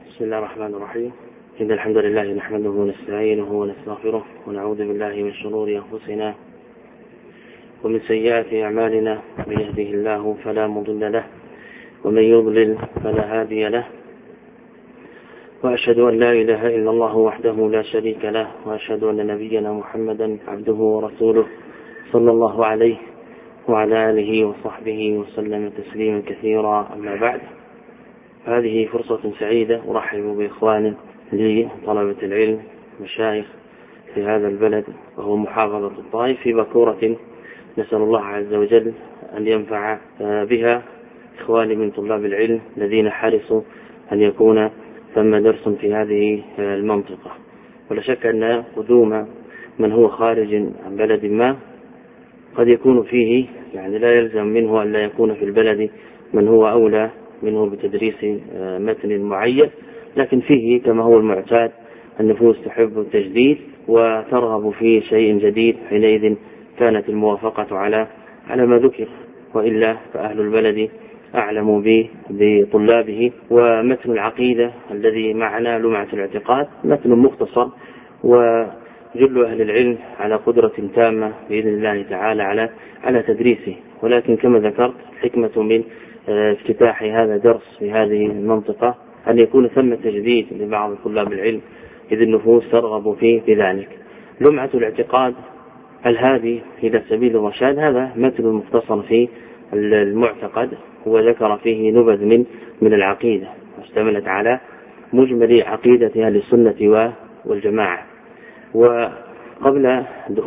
بسم الله الرحمن الرحيم. إن الحمد لله نحمده ونستعينه ونستغفره ونعوذ بالله من شرور أنفسنا ومن سيئات أعمالنا. من يهده الله فلا مضل له ومن يضلل فلا هادي له، وأشهد أن لا إله إلا الله وحده لا شريك له، وأشهد أن نبينا محمدا عبده ورسوله صلى الله عليه وعلى آله وصحبه وسلم تسليما كثيرا. أما بعد، هذه فرصة سعيدة أرحب بإخوان لي طلبة العلم مشايخ في هذا البلد وهو محافظة الطائف في بكورة. نسأل الله عز وجل أن ينفع بها إخواني من طلاب العلم الذين حرصوا أن يكون ثم درس في هذه المنطقة. ولا شك أن قدوم من هو خارج عن بلد ما قد يكون فيه، يعني لا يلزم منه أن لا يكون في البلد من هو أولى منه بتدريس متن معين، لكن فيه كما هو المعتاد النفوس تحب التجديد وترغب في شيء جديد، حينئذ كانت الموافقة على ما ذكر، وإلا فأهل البلد أعلم بطلابه. ومتن العقيدة الذي معنا لمعة الاعتقاد متن مختصر، وجل أهل العلم على قدرة تامة بإذن الله تعالى على تدريسه. ولكن كما ذكرت الحكمة من افتتاح هذا الدرس في هذه المنطقة أن يكون ثم تجديد لبعض طلاب العلم، إذ النفوس ترغب في بذلك. لمعة الاعتقاد الهادي إلى سبيل الرشاد هذا متن مختصر في المعتقد، وذكر فيه نبذ من العقيدة، واشتملت على مجمل عقيدة أهل السنة والجماعة. وقبل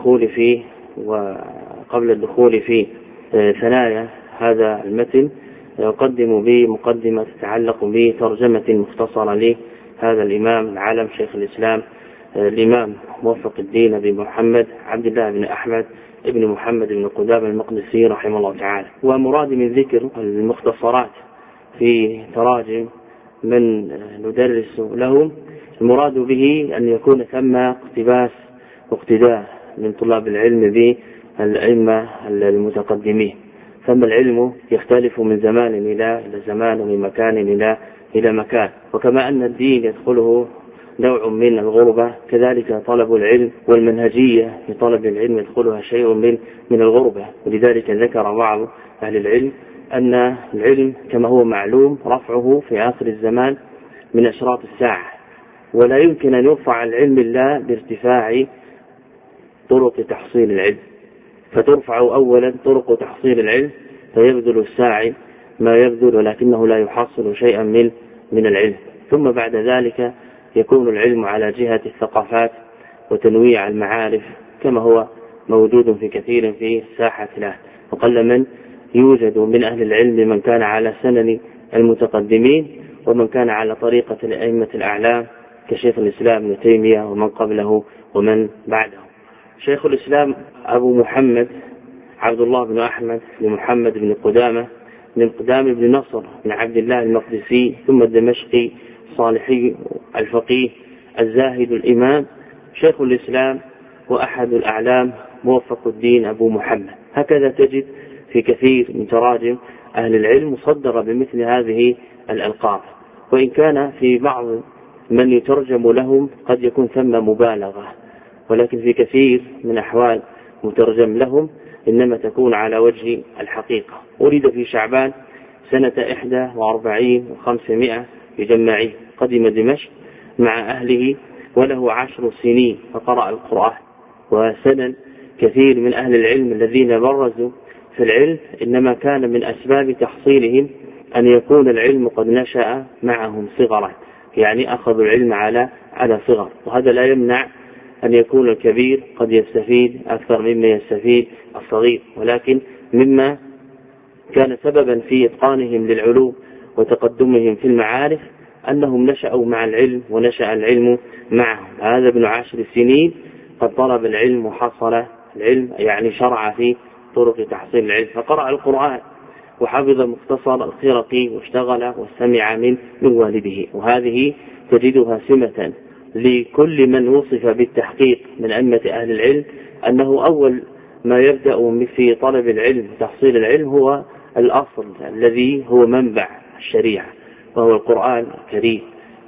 الدخول في ثنايا هذا المتن أقدم بمقدمة تتعلق بترجمة مختصرة لهذا الإمام العالم شيخ الإسلام الإمام موفق الدين بن محمد عبد الله بن أحمد ابن محمد بن قدامة المقدسي رحمه الله تعالى. ومراد من ذكر المختصرات في تراجم من ندرس لهم، المراد به أن يكون ثم اقتباس واقتداء من طلاب العلم بالأئمة المتقدمين. ثم العلم يختلف من زمان إلى زمان، ومن مكان إلى مكان، وكما أن الدين يدخله نوع من الغربة، كذلك طلب العلم والمنهجية في طلب العلم يدخلها شيء من الغربة. ولذلك ذكر بعض أهل العلم أن العلم كما هو معلوم رفعه في آخر الزمان من أشراط الساعة، ولا يمكن أن يرفع العلم إلا بارتفاع طرق تحصيل العلم، فترفع أولا طرق تحصيل العلم فيبذل الساعي ما يبذل، ولكنه لا يحصل شيئا من العلم. ثم بعد ذلك يكون العلم على جهة الثقافات وتنويع المعارف كما هو موجود في كثير في ساحة له. وقل من يوجد من أهل العلم من كان على سنن المتقدمين، ومن كان على طريقة الأئمة الأعلام كشيخ الإسلام ابن تيمية ومن قبله ومن بعده. شيخ الإسلام أبو محمد عبد الله بن أحمد بن محمد بن قدامة بن قدامة بن نصر بن عبد الله المقدسي، ثم الدمشقي الصالحي الفقيه الزاهد الإمام شيخ الإسلام وأحد الأعلام موفق الدين أبو محمد. هكذا تجد في كثير من تراجم أهل العلم مصدرة بمثل هذه الألقاب، وإن كان في بعض من يترجم لهم قد يكون ثم مبالغة، ولكن في كثير من أحوال مترجم لهم إنما تكون على وجه الحقيقة. ولد في شعبان سنة 41 و500 بجماعه، قدم دمشق مع أهله وله 10 سنين فقرأ القرآن. وسنن كثير من أهل العلم الذين برزوا في العلم إنما كان من أسباب تحصيلهم أن يكون العلم قد نشأ معهم صغرا، يعني أخذوا العلم على صغر. وهذا لا يمنع أن يكون الكبير قد يستفيد أكثر مما يستفيد الصغير، ولكن مما كان سببا في إتقانهم للعلوم وتقدمهم في المعارف أنهم نشأوا مع العلم ونشأ العلم معهم. هذا ابن 10 سنين قد طلب العلم وحصل العلم، يعني شرع في طرق تحصيل العلم، فقرأ القرآن وحفظ مختصر الخرقي واشتغل واستمع من والده. وهذه تجدها سمة لكل من وصف بالتحقيق من أئمة أهل العلم، أنه أول ما يبدأ في طلب العلم وتحصيل العلم هو الأصل الذي هو منبع الشريعة، وهو القرآن الكريم.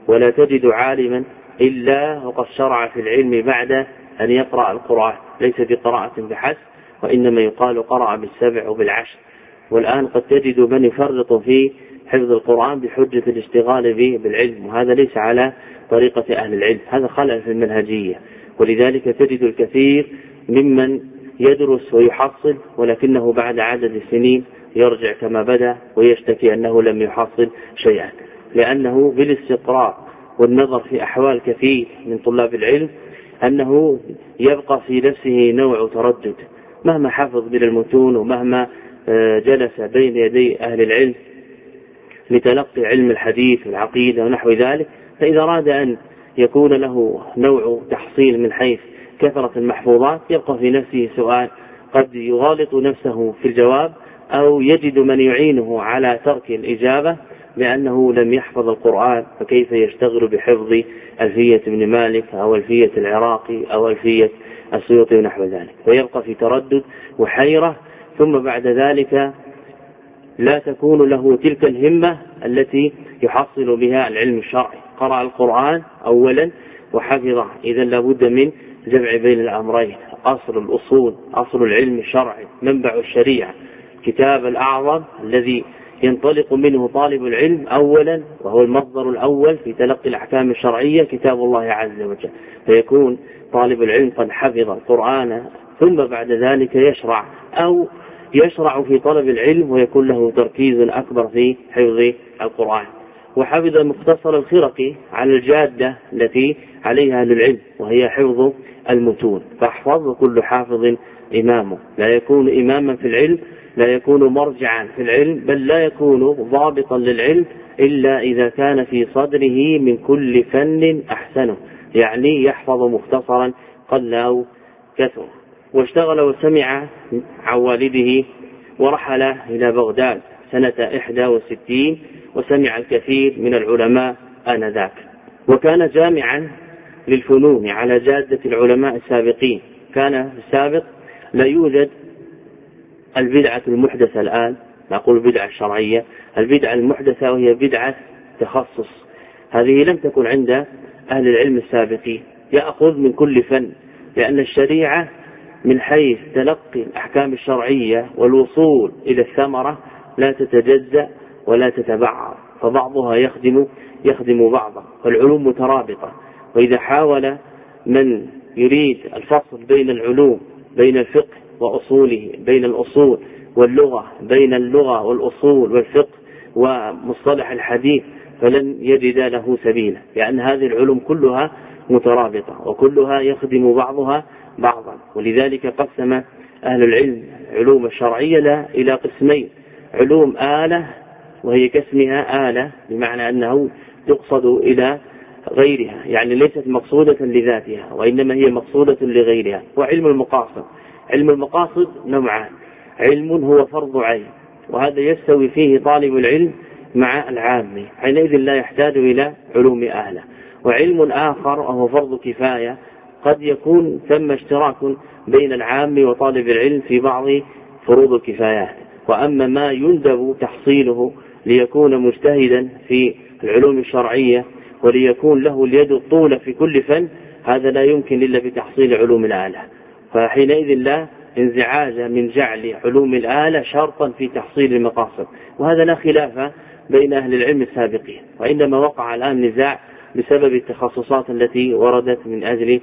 ولا تجد عالما إلا وقد شرع في العلم بعد أن يقرأ القرآن، ليس بقراءة بحسب، وإنما يقال قرأ بالسبع وبالعشر. والآن قد تجد من يفرط في حفظ القرآن بحجة الاشتغال به بالعلم، وهذا ليس على طريقة أهل العلم، هذا خلل في المنهجية. ولذلك تجد الكثير ممن يدرس ويحصل ولكنه بعد عدد السنين يرجع كما بدأ ويشتكي أنه لم يحصل شيئا، لأنه بالاستقراء والنظر في أحوال كثير من طلاب العلم أنه يبقى في نفسه نوع تردد مهما حفظ من المتون ومهما جلس بين يدي أهل العلم لتلقي علم الحديث والعقيدة ونحو ذلك. فإذا أراد أن يكون له نوع تحصيل من حيث كثرة المحفوظات يبقى في نفسه سؤال، قد يغالط نفسه في الجواب أو يجد من يعينه على ترك الإجابة لأنه لم يحفظ القرآن، فكيف يشتغل بحفظ ألفية ابن مالك أو ألفية العراقي أو ألفية السيوطي ونحو ذلك، فيبقى في تردد وحيرة. ثم بعد ذلك لا تكون له تلك الهمة التي يحصل بها العلم الشرعي. قرأ القرآن أولا وحفظه، إذا لابد من جمع بين الأمرين، أصل الأصول، أصل العلم الشرعي، منبع الشريعة، كتاب الأعظم الذي ينطلق منه طالب العلم أولا، وهو المصدر الأول في تلقي الأحكام الشرعية، كتاب الله عز وجل. فيكون طالب العلم قد حفظ القرآن ثم بعد ذلك يشرع في طلب العلم ويكون له تركيز أكبر في حفظ القرآن. وحفظ مختصر الخرقي على الجادة التي عليها أهل العلم وهي حفظ المتون، فاحفظ كل حافظ إمامه، لا يكون إماما في العلم، لا يكون مرجعا في العلم، بل لا يكون ضابطا للعلم إلا إذا كان في صدره من كل فن أحسنه، يعني يحفظ مختصرا قل أو كثر. واشتغل وسمع عن والده ورحل إلى بغداد سنة 61 وسمع الكثير من العلماء آنذاك، وكان جامعا للفنون على جادة العلماء السابقين. كان في السابق لا يوجد البدعة المحدثة، الآن نقول بدعة شرعية، البدعة المحدثة وهي بدعة تخصص، هذه لم تكن عند أهل العلم السابقين. يأخذ من كل فن، لأن الشريعة من حيث تلقي الأحكام الشرعية والوصول إلى الثمرة لا تتجزأ ولا تتبعر، فبعضها يخدم بعضا، والعلوم مترابطة. وإذا حاول من يريد الفصل بين العلوم، بين الفقه وأصوله، بين الأصول واللغة، بين اللغة والأصول والفقه ومصطلح الحديث، فلن يجد له سبيلا، لأن هذه العلوم كلها مترابطة وكلها يخدم بعضها بعضا. ولذلك قسم أهل العلم علوم الشرعية إلى قسمين: علوم آلة وهي كاسمها آلة، بمعنى أنه تقصد إلى غيرها، يعني ليست مقصودة لذاتها وإنما هي مقصودة لغيرها. وعلم المقاصد، علم المقاصد نوعان: علم هو فرض عين، وهذا يستوي فيه طالب العلم مع العام، حينئذ لا يحتاج إلى علوم آلة. وعلم آخر وهو فرض كفاية، قد يكون ثم اشتراك بين العام وطالب العلم في بعض فروض الكفايات. وأما ما يندب تحصيله ليكون مجتهدا في العلوم الشرعية وليكون له اليد الطولة في كل فن، هذا لا يمكن إلا بتحصيل علوم الآلة. فحينئذ لا انزعاج من جعل علوم الآلة شرطا في تحصيل المقاصد، وهذا لا خلاف بين أهل العلم السابقين. وإنما وقع الآن نزاع بسبب التخصصات التي وردت من أجل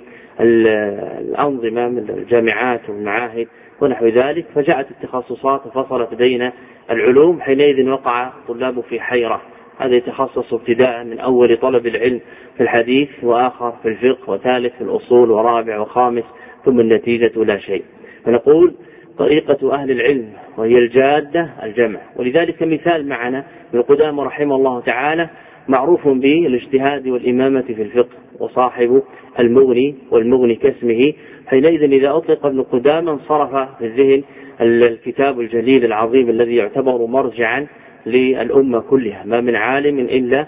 الأنظمة من الجامعات والمعاهد ونحو ذلك، فجاءت التخصصات وفصلت بين العلوم، حينئذ وقع الطلاب في حيرة، هذا يتخصص ابتداء من أول طلب العلم في الحديث، وآخر في الفقه، وثالث في الأصول، ورابع وخامس، ثم النتيجة لا شيء. فنقول طريقة أهل العلم وهي الجادة الجمع. ولذلك مثال معنا من القدامى رحمه الله تعالى معروف بالاجتهاد والإمامة في الفقه، وصاحب المغني، والمغني كاسمه. حينئذ إذا أطلق ابن قدامى انصرف في الذهن الكتاب الجليل العظيم الذي يعتبر مرجعا للأمة كلها، ما من عالم إلا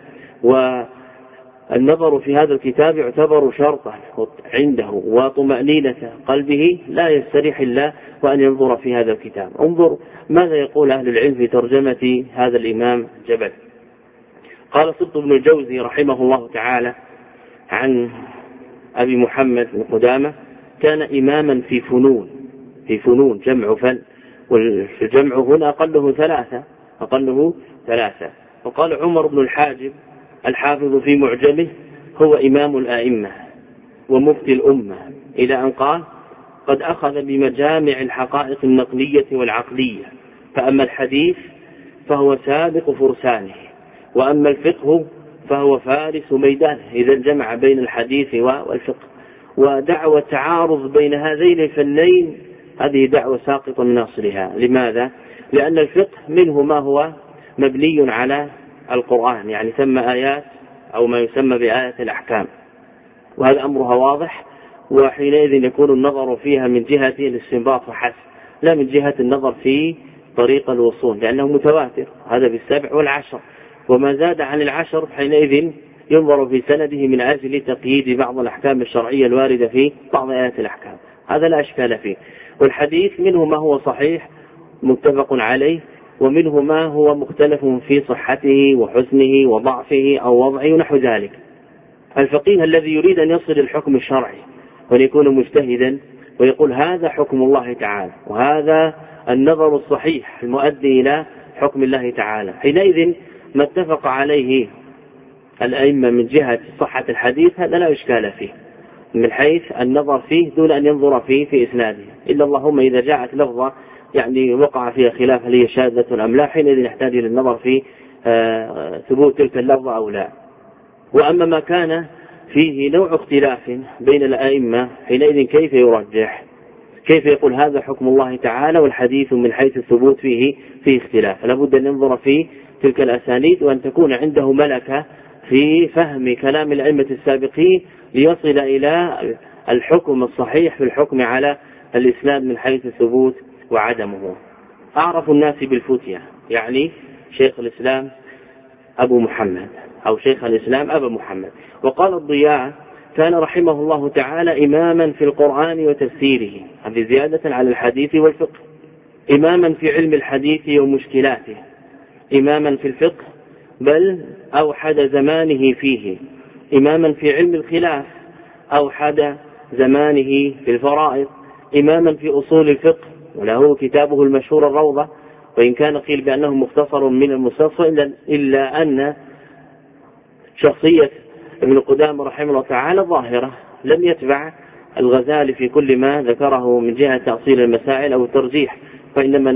والنظر في هذا الكتاب يعتبر شرطا عنده وطمأنينة قلبه، لا يستريح إلا وأن ينظر في هذا الكتاب. انظر ماذا يقول أهل العلم في ترجمة هذا الإمام جبل: قال سبط بن الجوزي رحمه الله تعالى عن أبي محمد بن قدامة: كان إماما في فنون جمع فن، والجمع هنا أقله ثلاثة. وقال عمر بن الحاجب الحافظ في معجمه: هو إمام الآئمة ومفتي الأمة، إلى أن قال: قد أخذ بمجامع الحقائق النقلية والعقلية، فأما الحديث فهو سابق فرسانه، وأما الفقه فهو فارس ميدانه. إذا جمع بين الحديث والفقه. ودعوة تعارض بين هذين الفنين هذه دعوة ساقطة من أصلها. لماذا؟ لأن الفقه منه ما هو مبني على القرآن، يعني ثم آيات أو ما يسمى بآيات الأحكام، وهذا أمرها واضح، وحينئذ يكون النظر فيها من جهة الاستنباط وحسب، لا من جهة النظر في طريق الوصول، لأنه متواتر، هذا بالسبع والعشر، وما زاد عن العشر حينئذ ينظر في سنده من أجل تقييد بعض الأحكام الشرعية الواردة في بعض آيات الأحكام، هذا لا أشكال فيه. والحديث منه ما هو صحيح متفق عليه، ومنه ما هو مختلف في صحته وحسنه وضعفه أو وضعه ونحو ذلك. الفقيه الذي يريد أن يصل الحكم الشرعي وأن يكون مجتهدا ويقول هذا حكم الله تعالى وهذا النظر الصحيح المؤدي إلى حكم الله تعالى، حينئذ ما اتفق عليه الأئمة من جهة صحة الحديث هذا لا إشكال فيه من حيث النظر فيه دون أن ينظر فيه في إسناده، إلا اللهم إذا جاءت لفظة يعني وقع فيها خلاف هل هي شاذة أم لا، حينئذ نحتاج للنظر في ثبوت تلك اللفظة أو لا. وأما ما كان فيه نوع اختلاف بين الأئمة حينئذ كيف يرجح؟ كيف يقول هذا حكم الله تعالى والحديث من حيث الثبوت فيه اختلاف؟ لابد أن ننظر في تلك الأسانيد وأن تكون عنده ملكة في فهم كلام الأئمة السابقين ليصل إلى الحكم الصحيح في الحكم على الإسناد من حيث الثبوت وعدمه. أعرف الناس بالفتية يعني شيخ الإسلام أبو محمد أو شيخ الإسلام أبا محمد. وقال الضياء: كان رحمه الله تعالى إماما في القرآن وتفسيره، هذه زيادة على الحديث والفقه، إماما في علم الحديث ومشكلاته، إماما في الفقه بل أوحد زمانه فيه، إماما في علم الخلاف أوحد زمانه في الفرائض، إماما في أصول الفقه وله كتابه المشهور الروضة، وإن كان قيل بأنه مختصر من المستصفى، إلا أن شخصية ابن قدامة رحمه الله تعالى ظاهرة، لم يتبع الغزالي في كل ما ذكره من جهة تأصيل المسائل أو الترجيح، وإنما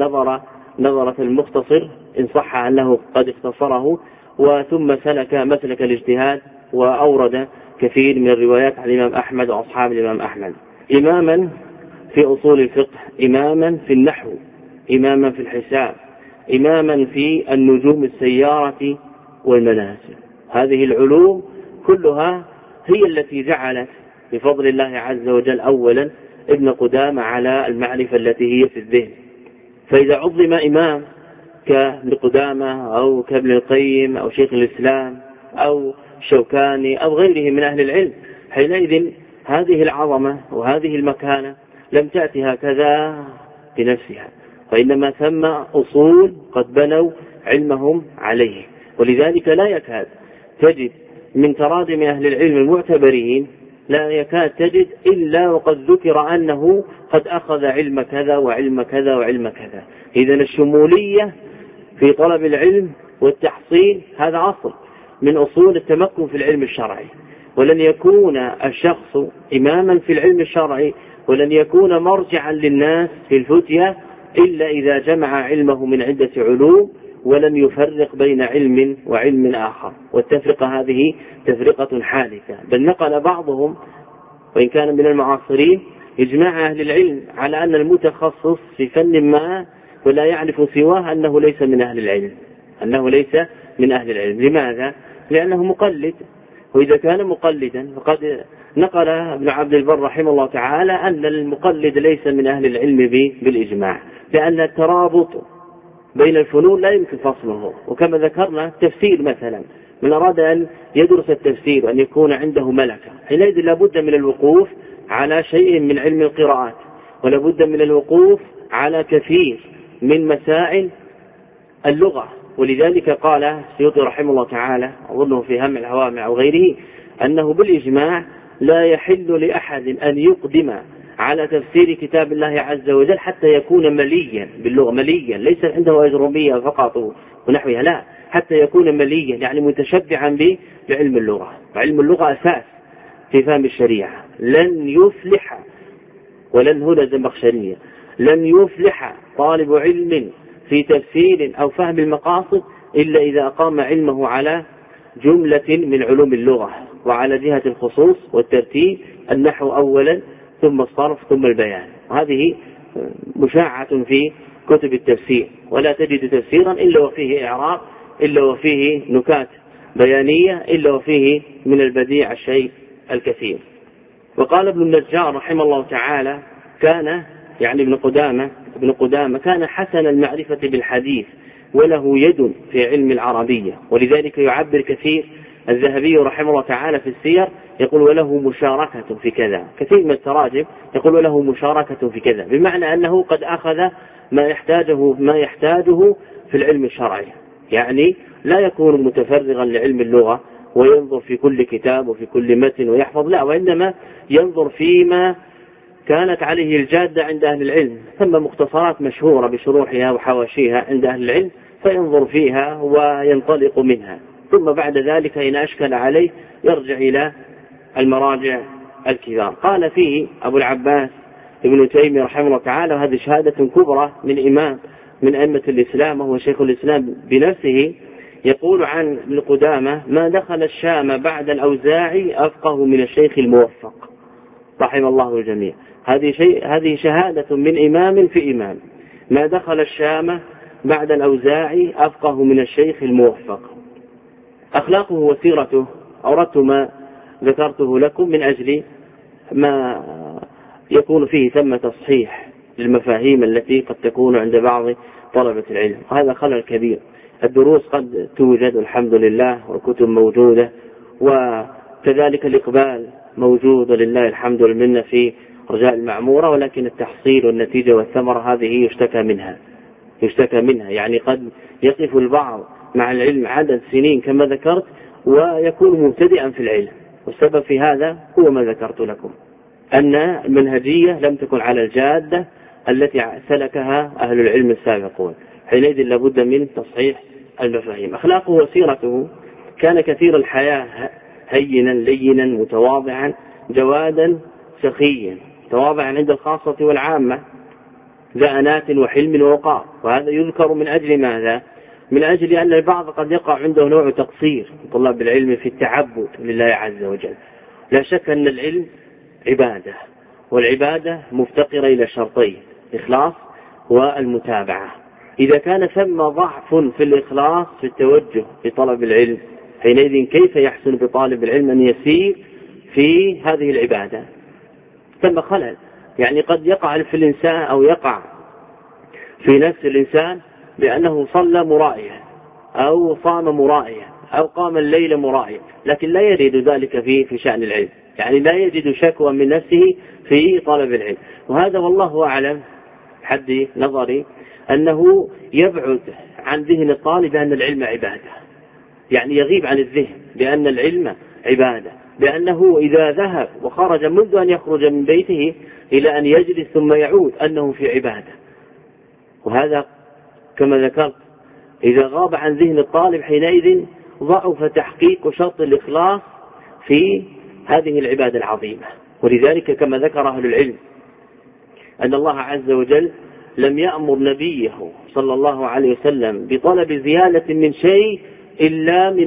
نظرة المختصر إن صح أنه قد اختصره، وثم سلك مسلك الاجتهاد وأورد كثير من الروايات عن الإمام أحمد وأصحاب الإمام أحمد. إماما في أصول الفقه، إماما في النحو، إماما في الحساب، إماما في النجوم السيارة والمنازل. هذه العلوم كلها هي التي جعلت بفضل الله عز وجل أولا ابن قدامة على المعرفة التي هي في الذهن. فإذا عظم إمام كابن قدامة أو كابن القيم أو شيخ الإسلام أو شوكاني أو غيره من أهل العلم، حينئذ هذه العظمة وهذه المكانة لم تأتي هكذا بنفسها، وإنما ثم أصول قد بنوا علمهم عليه. ولذلك لا يكاد تجد من تراجم أهل العلم المعتبرين لا يكاد تجد إلا وقد ذكر أنه قد أخذ علم كذا وعلم كذا وعلم كذا. إذن الشمولية في طلب العلم والتحصيل هذا أصل من أصول التمكن في العلم الشرعي، ولن يكون الشخص إماما في العلم الشرعي ولن يكون مرجعا للناس في الفتية إلا إذا جمع علمه من عدة علوم ولم يفرق بين علم وعلم آخر. والتفرقة هذه تفرقة حادثة، بل نقل بعضهم وإن كان من المعاصرين إجماع أهل العلم على أن المتخصص في فن ما ولا يعرف سواه أنه ليس من أهل العلم، أنه ليس من أهل العلم. لماذا؟ لأنه مقلد، وإذا كان مقلدا فقد نقل ابن عبد البر رحمه الله تعالى أن المقلد ليس من أهل العلم بالإجماع، لأن الترابط بين الفنون لا يمكن فصله. وكما ذكرنا التفسير مثلا، من أراد أن يدرس التفسير وأن يكون عنده ملكة حينئذ لابد من الوقوف على شيء من علم القراءات، ولابد من الوقوف على كثير من مسائل اللغة ولذلك قال السيوطي رحمه الله تعالى أظنه في هم الهوامع أو غيره أنه بالإجماع لا يحل لأحد أن يقدم على تفسير كتاب الله عز وجل حتى يكون مليا باللغة، مليا ليس عنده أجربية فقط ونحوها، لا، حتى يكون مليا يعني متشبعا بعلم اللغة. وعلم اللغة أساس في فهم الشريعة. لن يفلح، ولن هنا الزمخشرية، لن يفلح طالب علم في تفسير أو فهم المقاصد إلا إذا أقام علمه على جملة من علوم اللغة وعلى جهة الخصوص والترتيب، النحو أولا ثم الصرف ثم البيان. وهذه مشاعة في كتب التفسير، ولا تجد تفسيرا إلا وفيه إعراب، إلا وفيه نكات بيانية، إلا وفيه من البديع الشيء الكثير. وقال ابن النجار رحمه الله تعالى كان يعني ابن قدامة كان حسن المعرفة بالحديث وله يد في علم العربية، ولذلك يعبر كثير الذهبي رحمه الله تعالى في السير يقول وله مشاركة في كذا، كثير من التراجم يقول وله مشاركة في كذا، بمعنى أنه قد أخذ ما يحتاجه في العلم الشرعي، يعني لا يكون متفرغا لعلم اللغة وينظر في كل كتاب وفي كل متن ويحفظ، لا، وإنما ينظر فيما كانت عليه الجادة عند أهل العلم، ثم مختصرات مشهورة بشروحها وحواشيها عند أهل العلم فينظر فيها وينطلق منها، ثم بعد ذلك إن أشكل عليه يرجع إلى المراجع الكبار. قال فيه أبو العباس ابن تيمية رحمه الله تعالى، وهذه شهادة كبرى من إمام من أئمة الإسلام وهو شيخ الإسلام بنفسه، يقول عن ابن قدامة ما دخل الشام بعد الأوزاعي أفقه من الشيخ الموفق رحمه الله الجميع. هذه شهادة من إمام في إمام، ما دخل الشام بعد الأوزاعي أفقه من الشيخ الموفق. أخلاقه وسيرته أردت ما ذكرته لكم من أجل ما يكون فيه ثم تصحيح للمفاهيم التي قد تكون عند بعض طلبة العلم، وهذا خلل كبير. الدروس قد توجد الحمد لله والكتب موجودة وكذلك الإقبال موجود لله الحمد والمنة في رجاء المعمورة، ولكن التحصيل والنتيجة والثمرة هذه يشتكى منها، يعني قد يقف البعض مع العلم عدد سنين كما ذكرت ويكون مبتدئا في العلم، والسبب في هذا هو ما ذكرت لكم، أن المنهجية لم تكن على الجادة التي سلكها أهل العلم السابقون، حينئذ لابد من تصحيح المفاهيم. أخلاقه وسيرته كان كثير الحياة، هينا لينا متواضعا جوادا سخيا، تواضعا عند الخاصة والعامة، ذا أنات وحلم ووقار. وهذا يذكر من أجل ماذا؟ من أجل أن البعض قد يقع عنده نوع تقصير طلاب العلم في التعبد لله عز وجل. لا شك أن العلم عبادة، والعبادة مفتقرة إلى شرطين: الإخلاص والمتابعة. إذا كان ثم ضعف في الإخلاص في التوجه في طلب العلم، حينئذ كيف يحسن بطالب العلم أن يسير في هذه العبادة؟ ثم خلل، يعني قد يقع في الإنسان أو يقع في نفس الإنسان بأنه صلى مرائيا أو صام مرائيا أو قام الليل مرائيا، لكن لا يريد ذلك في شأن العلم، يعني لا يجد شكوى من نفسه في طلب العلم. وهذا والله أعلم حد نظري أنه يبعد عن ذهن الطالب أن العلم عبادة، يعني يغيب عن الذهن بأن العلم عبادة، لأنه إذا ذهب وخرج منذ أن يخرج من بيته إلى أن يجلس ثم يعود أنه في عبادة. وهذا كما ذكرت إذا غاب عن ذهن الطالب حينئذ ضعف تحقيق شرط الإخلاص في هذه العبادة العظيمة. ولذلك كما ذكر أهل العلم أن الله عز وجل لم يأمر نبيه صلى الله عليه وسلم بطلب زيادة من شيء إلا من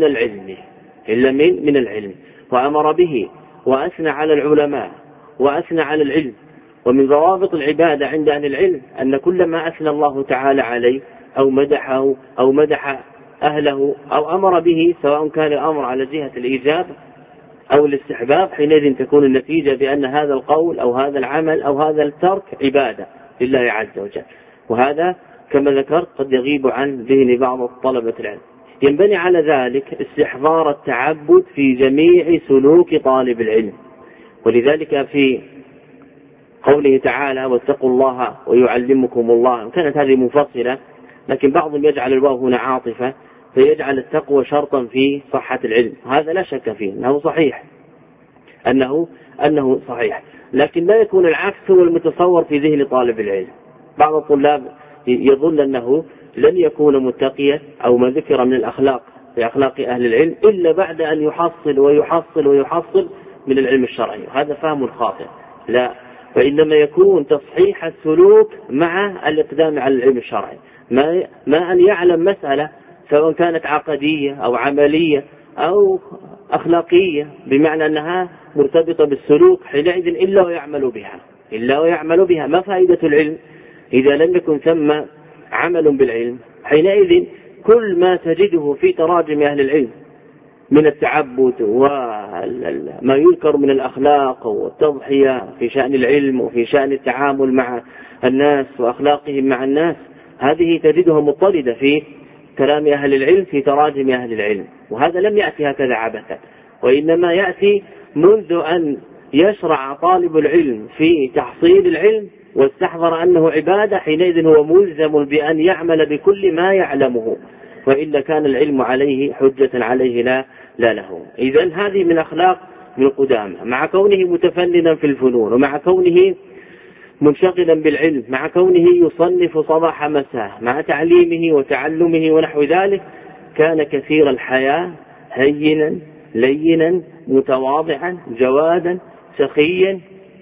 العلم، وأمر به وأثنى على العلماء وأثنى على العلم. ومن ضوابط العبادة عند أهل العلم أن كل ما أثنى الله تعالى عليه أو مدحه أو مدح أهله أو أمر به، سواء كان الأمر على جهة الإيجاب أو الاستحباب، حينئذ تكون النتيجة بأن هذا القول أو هذا العمل أو هذا الترك عبادة لله عز وجل. وهذا كما ذكرت قد يغيب عن ذهن بعض طلبة العلم. ينبني على ذلك استحضار التعبد في جميع سلوك طالب العلم، ولذلك في قوله تعالى واتقوا الله ويعلمكم الله، كانت هذه منفصلة لكن بعضهم يجعل الواو هنا عاطفة فيجعل التقوى شرطا في صحة العلم. هذا لا شك فيه أنه صحيح، أنه صحيح، لكن لا يكون العكس هو المتصور في ذهن طالب العلم. بعض الطلاب يظن أنه لن يكون متقيا أو ما ذكر من الأخلاق في أخلاق أهل العلم إلا بعد أن يحصل ويحصل ويحصل من العلم الشرعي، وهذا فهم خاطئ. لا، وإنما يكون تصحيح السلوك مع الإقدام على العلم الشرعي، ما أن يعلم مسألة سواء كانت عقدية أو عملية أو أخلاقية بمعنى أنها مرتبطة بالسلوك حينئذ إلا ويعمل بها. ما فائدة العلم إذا لم يكن ثم عمل بالعلم؟ حينئذ كل ما تجده في تراجم أهل العلم من التعبد وما يذكر من الأخلاق والتضحية في شأن العلم وفي شأن التعامل مع الناس وأخلاقهم مع الناس، هذه تجدها مضطردة في كلام أهل العلم في تراجم أهل العلم. وهذا لم يأتي هكذا عبثا، وإنما يأتي منذ أن يشرع طالب العلم في تحصيل العلم واستحضر أنه عبادة، حينئذ هو ملزم بأن يعمل بكل ما يعلمه، وإلا كان العلم عليه حجة عليه لا له. إذن هذه من أخلاق من القدامى، مع كونه متفننا في الفنون، ومع كونه منشغلا بالعلم، مع كونه يصنف صباح مساء، مع تعليمه وتعلمه ونحو ذلك، كان كثير الحياة، هينا لينا متواضعا جوادا سخيا،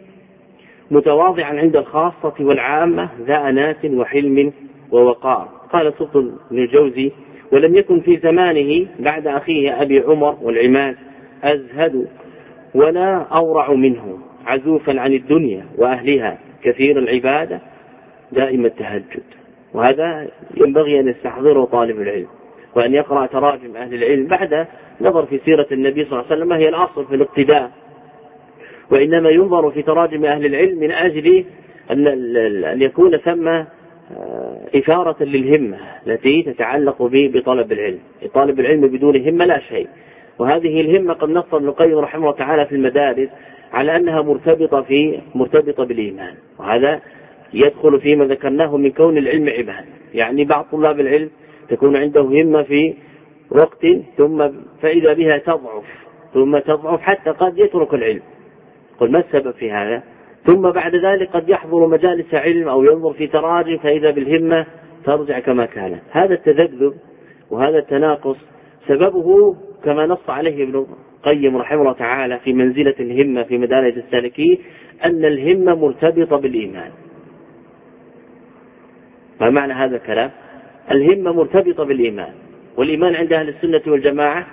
متواضعا عند الخاصة والعامة، ذا أنات وحلم ووقار. قال سلطان بن الجوزي: ولم يكن في زمانه بعد أخيه أبي عمر والعماد أزهد ولا أورع منه، عزوفا عن الدنيا وأهلها، كثير العبادة، دائم التهجد. وهذا ينبغي أن يستحضره طالب العلم، وأن يقرأ تراجم أهل العلم بعد نظر في سيرة النبي صلى الله عليه وسلم، هي الأصل في الاقتداء، وإنما ينظر في تراجم أهل العلم من أجل أن يكون ثم إثارة للهمة التي تتعلق بطلب العلم. طالب العلم بدون همة لا شيء. وهذه الهمة قد نص ابن القيم رحمه الله تعالى في المدارس على أنها مرتبطة بالإيمان، وهذا يدخل فيما ذكرناه من كون العلم عبادة. يعني بعض طلاب العلم تكون عنده همة في وقت ثم فإذا بها تضعف حتى قد يترك العلم. قل ما السبب في هذا؟ ثم بعد ذلك قد يحضر مجالس علم أو ينظر في تراجم فإذا بالهمة ترجع كما كانت. هذا التذبذب وهذا التناقص سببه كما نص عليه ابن القيم رحمه الله تعالى في منزلة الهمة في مدارج السالكين، أن الهمة مرتبطة بالإيمان. ما معنى هذا الكلام؟ الهمة مرتبطة بالإيمان، والإيمان عند أهل السنة والجماعة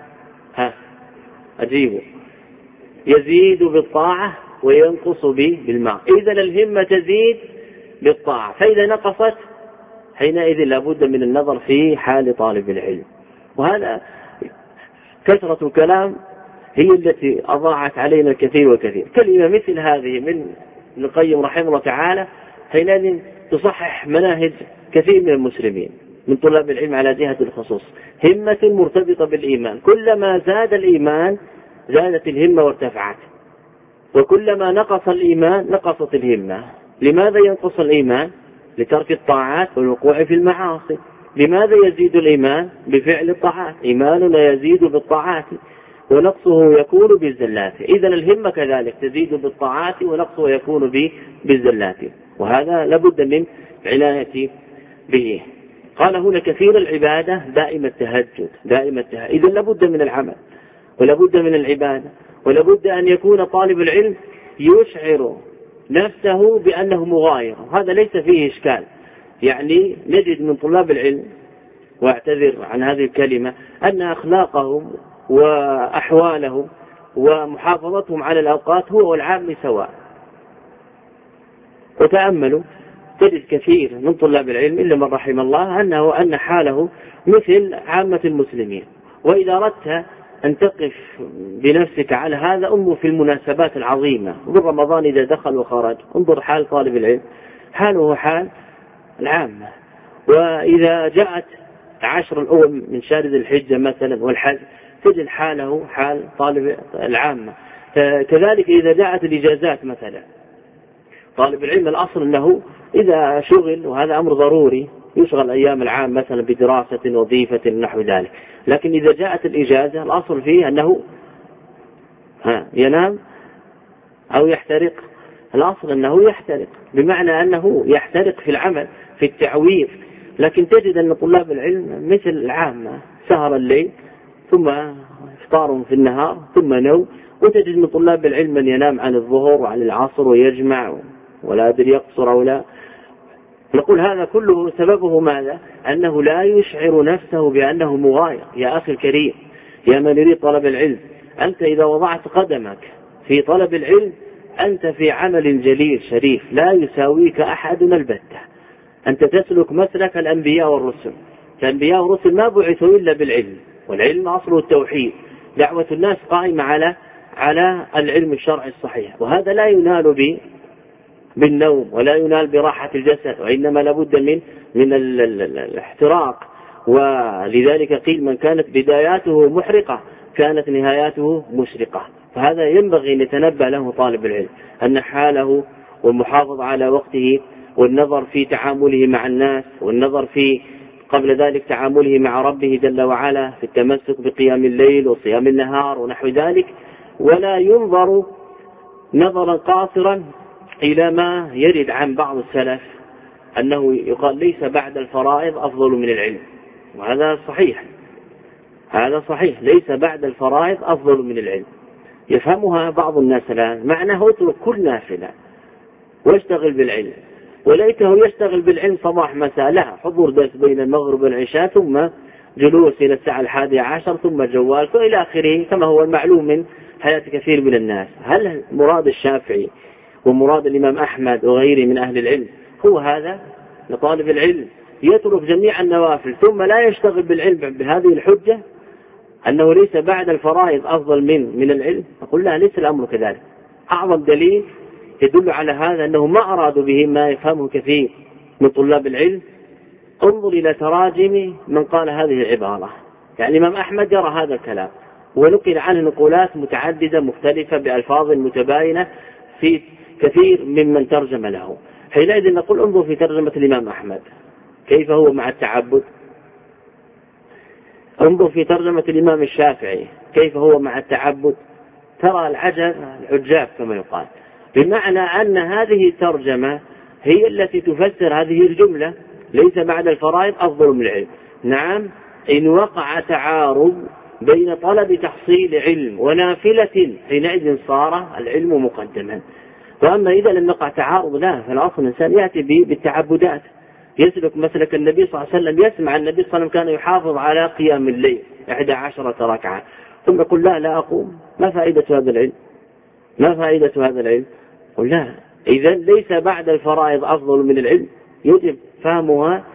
أجيبوا يزيد بالطاعة وينقص بالمعصية. إذا الهمة تزيد بالطاعة، فإذا نقصت حينئذ لابد من النظر في حال طالب العلم. وهذا كثرة الكلام هي التي أضاعت علينا الكثير والكثير. كلمة مثل هذه من ابن القيم رحمه الله تعالى حينئذ تصحح مناهج كثير من المسلمين من طلاب العلم على جهة الخصوص. همة مرتبطة بالإيمان، كلما زاد الإيمان زادت الهمة وارتفعت، وكلما نقص الإيمان نقصت الهمة. لماذا ينقص الإيمان؟ لترك الطاعات والوقوع في المعاصي. لماذا يزيد الإيمان؟ بفعل الطاعات. إيماننا يزيد بالطاعات ونقصه يكون بالزلات. إذن الهمة كذلك تزيد بالطاعات ونقصه يكون بالزلات، وهذا لابد من عناية به. قال هنا كثير العبادة دائم التهجد. إذن لابد من العمل ولابد من العبادة، ولابد أن يكون طالب العلم يشعر نفسه بأنه مغاير. هذا ليس فيه إشكال. يعني نجد من طلاب العلم، واعتذر عن هذه الكلمة، أن أخلاقهم وأحوالهم ومحافظتهم على الأوقات هو والعام سواء. وتأملوا تجد كثير من طلاب العلم إلا من رحم الله أن حاله مثل عامة المسلمين. وإذا أردت أن تقف بنفسك على هذا انظر في المناسبات العظيمة، انظر رمضان إذا دخل وخرج، انظر حال طالب العلم حاله حال العامة. وإذا جاءت 10 الأول من شهر ذي الحجة مثلا والحج تجد حاله حال طالب العامة. كذلك إذا جاءت الإجازات مثلا، طالب العلم الأصل أنه إذا شغل وهذا أمر ضروري يشغل أيام العام مثلا بدراسة وظيفة نحو ذلك. لكن إذا جاءت الإجازة الأصل فيه أنه ينام أو يحترق، الأصل أنه يحترق، بمعنى أنه يحترق في العمل في التعويض. لكن تجد أن طلاب العلم مثل العامة سهر الليل ثم إفطار في النهار ثم نوم، وتجد من طلاب العلم من ينام عن الظهر وعن العصر ويجمع ولا أدري يقصر أو لا. نقول هذا كله سببه ماذا؟ أنه لا يشعر نفسه بأنه مغاير. يا أخي الكريم، يا من يريد طلب العلم، أنت إذا وضعت قدمك في طلب العلم أنت في عمل جليل شريف لا يساويك أحد البتة. أنت تسلك مسلك الأنبياء والرسل. الأنبياء والرسل ما بعثوا إلا بالعلم، والعلم أصله التوحيد. دعوة الناس قائمة على العلم الشرعي الصحيح، وهذا لا ينال بالنوم ولا ينال براحة الجسد، وإنما لابد من الاحتراق. ولذلك قيل من كانت بداياته محرقة كانت نهاياته مشرقة. فهذا ينبغي أن يتنبه له طالب العلم، أن حاله والمحافظة على وقته والنظر في تعامله مع الناس والنظر في قبل ذلك تعامله مع ربه جل وعلا في التمسك بقيام الليل وصيام النهار ونحو ذلك، ولا ينظر نظرا قاصرا إلى ما يرد عن بعض السلف أنه يقال ليس بعد الفرائض أفضل من العلم. وهذا صحيح، هذا صحيح، ليس بعد الفرائض أفضل من العلم. يفهمها بعض الناس الآن معناه اترك كل نافلة واشتغل بالعلم، وليته يشتغل بالعلم صباح مساء، لا، حضور درس بين المغرب والعشاء ثم جلوس إلى الساعة 11 ثم جوال إلى آخره، كما هو المعلوم من حياة كثير من الناس. هل مراد الشافعي ومراد الإمام أحمد وغيره من أهل العلم هو هذا؟ لطالب العلم يترك جميع النوافل ثم لا يشتغل بالعلم بهذه الحجة أنه ليس بعد الفرائض أفضل من العلم؟ أقول لا، ليس الأمر كذلك. أعظم دليل يدل على هذا أنه ما أرادوا به ما يفهمه كثير من طلاب العلم. انظر إلى تراجم من قال هذه العبارة. يعني الإمام أحمد يرى هذا الكلام ونقل عنه نقولات متعددة مختلفة بألفاظ متباينة في كثير ممن ترجم له. حينئذ نقول انظر في ترجمة الإمام أحمد كيف هو مع التعبد، انظر في ترجمة الإمام الشافعي كيف هو مع التعبد، ترى العجاب كما يقال، بمعنى أن هذه الترجمة هي التي تفسر هذه الجملة ليس بعد الفرائض أفضل من العلم. نعم، إن وقع تعارض بين طلب تحصيل علم ونافلة حينئذ صار العلم مقدما. وأما إذا لم يقع تعارض لا، فالأصل الإنسان يأتي بالتعبدات، يسلك مسلك النبي صلى الله عليه وسلم. يسمع النبي صلى الله عليه وسلم كان يحافظ على قيام الليل 11 ركعة، ثم يقول لا أقوم، ما فائدة هذا العلم؟ ما فائدة هذا العلم؟ قل لا، إذا ليس بعد الفرائض أفضل من العلم. يجب فهمها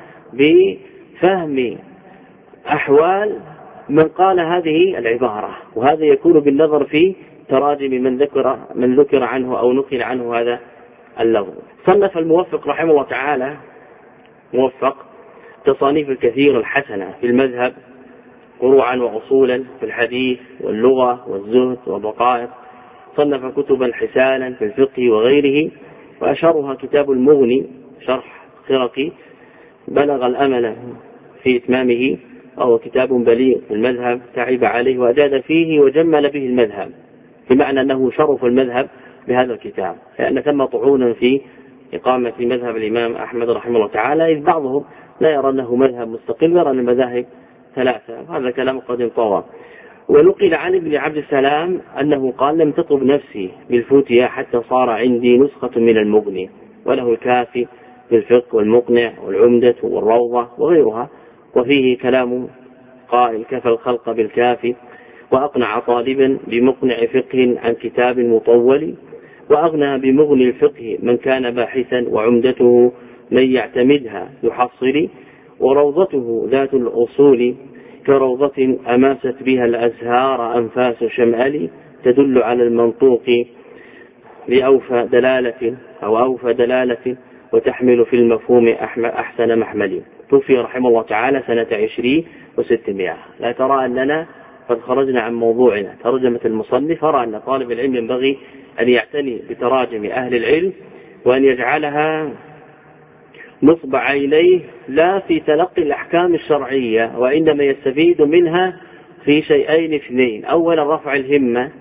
بفهم أحوال من قال هذه العبارة، وهذا يكون بالنظر في تراجم من ذكر عنه أو نقل عنه هذا اللفظ. صنف الموفق رحمه الله تعالى موفق تصانيف الكثير الحسنة في المذهب، فروعا وأصولا في الحديث واللغة والزهد والدقائق. صنف كتبا حسانا في الفقه وغيره، وأشهرها كتاب المغني شرح خرقي بلغ الأمل في إتمامه، وهو كتاب بليغ في المذهب تعب عليه وأجاد فيه وجمل به المذهب، بمعنى أنه شرف المذهب بهذا الكتاب، لأن ثم طعونا في إقامة مذهب الإمام أحمد رحمه الله تعالى، إذ بعضهم لا يرى أنه مذهب مستقل، يرى أن المذاهب ثلاثة. هذا كلام قد انطوى. ونقل عن ابن عبد السلام أنه قال لم تطب نفسي بالفتية حتى صار عندي نسخة من المغني، وله الكافي بالفقه والمقنع والعمدة والروضة وغيرها. وفيه كلام قائل كفى الخلق بالكافي، وأقنع طالبا بمقنع فقه عن كتاب مطول، وأغنى بمغني الفقه من كان باحثا، وعمدته من يعتمدها يحصل، وروضته ذات الأصول كروضة أماست بها الأزهار أنفاس شمال، تدل على المنطوق بأوفى دلالة أو أوفى دلالة، وتحمل في المفهوم أحسن محمل. توفي رحمه الله تعالى سنة 20 و600. لا ترى أننا قد خرجنا عن موضوعنا. ترجمة المصنف أرى أن طالب العلم ينبغي أن يعتني بتراجم أهل العلم، وأن يجعلها نصب عينيه لا في تلقي الأحكام الشرعية، وإنما يستفيد منها في شيئين اثنين. أولا رفع الهمة،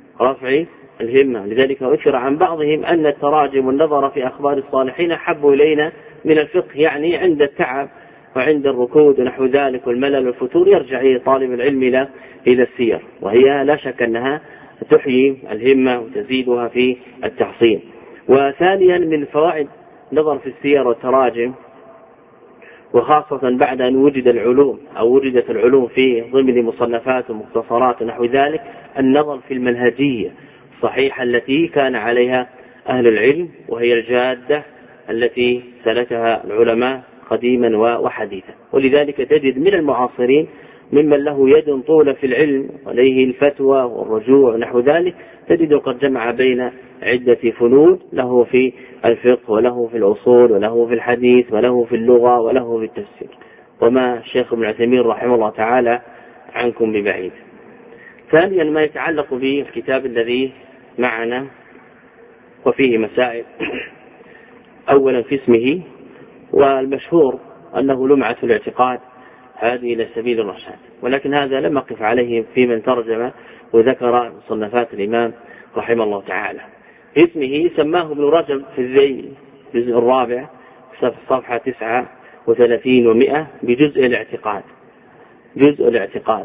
لذلك أشر عن بعضهم أن التراجم والنظر في أخبار الصالحين أحب إلينا من الفقه، يعني عند التعب وعند الركود ونحو ذلك والملل والفتور يرجع طالب العلم إلى السير، وهي لا شك أنها تحيي الهمة وتزيدها في التحصين. وثانيا من فوائد نظر في السير والتراجم، وخاصة بعد أن وجدت العلوم في ضمن مصنفات ومختصرات ونحو ذلك، النظر في المنهجية الصحيحة التي كان عليها أهل العلم، وهي الجادة التي سلكها العلماء قديما وحديثا. ولذلك تجد من المعاصرين ممن له يد طولة في العلم عليه الفتوى والرجوع ونحو ذلك، تجد قد جمع بين عدة فنون، له في الفقه وله في الأصول وله في الحديث وله في اللغة وله في التفسير، وما الشيخ ابن عثيمين رحمه الله تعالى عنكم ببعيد. ثانيا ما يتعلق بالكتاب الذي معنا وفيه مسائل. أولا في اسمه، والمشهور أنه لمعة الاعتقاد هذه إلى سبيل الرشاد، ولكن هذا لم أقف عليه في من ترجم وذكر مصنفات الإمام رحمه الله تعالى. اسمه سماه ابن رجب في الذيل الجزء الرابع صفحة 39 و100 بجزء الاعتقاد.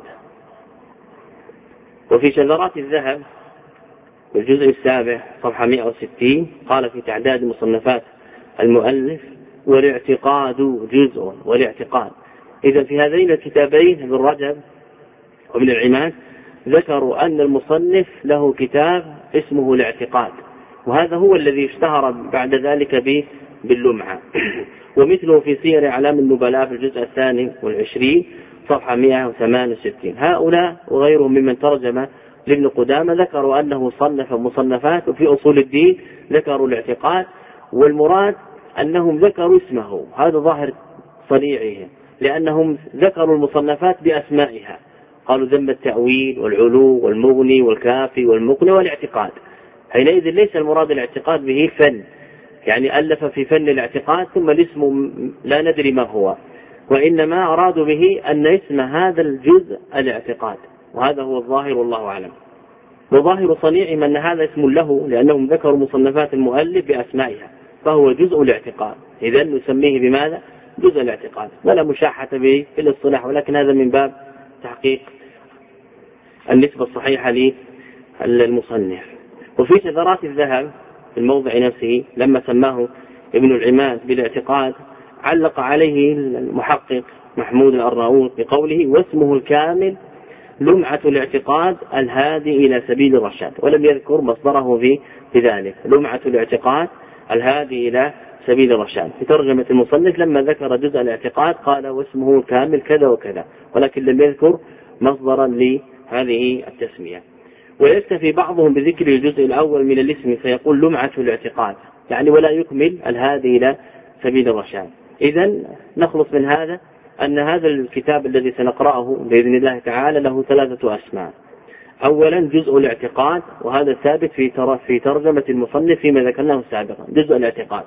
وفي شذرات الذهب الجزء السابع صفحة 160 قال في تعداد مصنفات المؤلف: والاعتقاد جزء والاعتقاد. إذا في هذين الكتابين ابن رجب وابن العماد ذكروا أن المصنف له كتاب اسمه الاعتقاد، وهذا هو الذي اشتهر بعد ذلك باللمعة. ومثله في سير أعلام النبلاء في الجزء 22 صفحة 168. هؤلاء وغيرهم ممن ترجم لابن قدامة ذكروا أنه صنف مصنفات، وفي أصول الدين ذكروا الاعتقاد، والمراد أنهم ذكروا اسمه، هذا ظاهر صنيعهم، لأنهم ذكروا المصنفات بأسمائها، قالوا ذم التأويل والعلو والمغني والكافي والمقنع والاعتقاد. حينئذ ليس المراد الاعتقاد به فن، يعني ألف في فن الاعتقاد ثم الاسم لا ندري ما هو، وإنما أرادوا به أن اسم هذا الجزء الاعتقاد، وهذا هو الظاهر والله أعلم. وظاهر صنيعهم أن هذا اسم له، لأنهم ذكروا مصنفات المؤلف بأسمائها، فهو جزء الاعتقاد، إذن نسميه بماذا؟ جزء الاعتقاد، ولا مشاحة به في الاصطلاح، ولكن هذا من باب تحقيق النسبة الصحيحة للمصنف. وفي شذرات الذهب في الموضع نفسه لما سماه ابن العماد بالاعتقاد علق عليه المحقق محمود الأرناؤوط بقوله: واسمه الكامل لمعة الاعتقاد الهادي إلى سبيل الرشاد، ولم يذكر مصدره في ذلك. لمعة الاعتقاد الهادي إلى سبيل الرشاد. في ترجمة المصنف لما ذكر جزء الاعتقاد قال: واسمه الكامل كذا وكذا، ولكن لم يذكر مصدرا لهذه التسمية. ويكتفي بعضهم بذكر الجزء الأول من الاسم فيقول لمعة الاعتقاد، يعني ولا يكمل الهادي إلى سبيل الرشاد. إذن نخلص من هذا أن هذا الكتاب الذي سنقرأه بإذن الله تعالى له 3 أسماء. أولا جزء الاعتقاد، وهذا ثابت في ترجمة المصنف فيما ذكرناه سابقا، جزء الاعتقاد.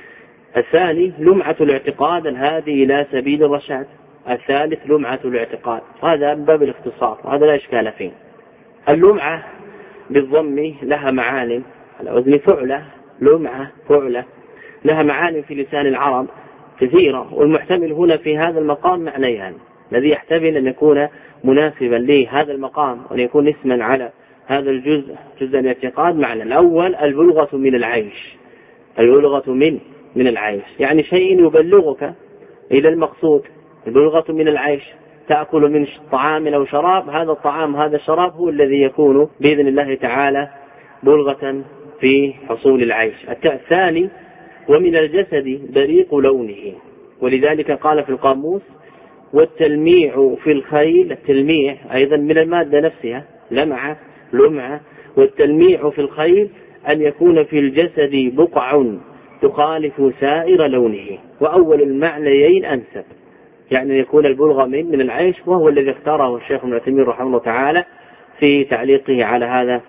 الثاني لمعة الاعتقاد الهادي إلى سبيل الرشاد. الثالث لمعة الاعتقاد، هذا من باب الاختصار وهذا لا إشكال فيه. اللمعة بالضم لها معاني على وزن فعلة، لمعة فعلة، لها معاني في لسان العرب كثيرة، والمحتمل هنا في هذا المقام معنيان، الذي يحتمل أن يكون مناسبا لهذا المقام وأن يكون اسما على هذا الجزء، جزء الاعتقاد. معنى الأول البلغة من العيش، البلغة من العيش، يعني شيء يبلغك إلى المقصود. البلغة من العيش، تأكل من طعام أو شراب، هذا الطعام هذا الشراب هو الذي يكون بإذن الله تعالى بلغة في حصول العيش. الثاني ومن الجسد بريق لونه، ولذلك قال في القاموس: والتلميع في الخيل، التلميع أيضا من المادة نفسها، لمعة، والتلميع في الخيل أن يكون في الجسد بقع تخالف سائر لونه. وأول المعنيين أنسب، يعني يكون البلغة من العيش، وهو الذي اختاره الشيخ ابن عثيمين رحمه الله تعالى في تعليقه على هذا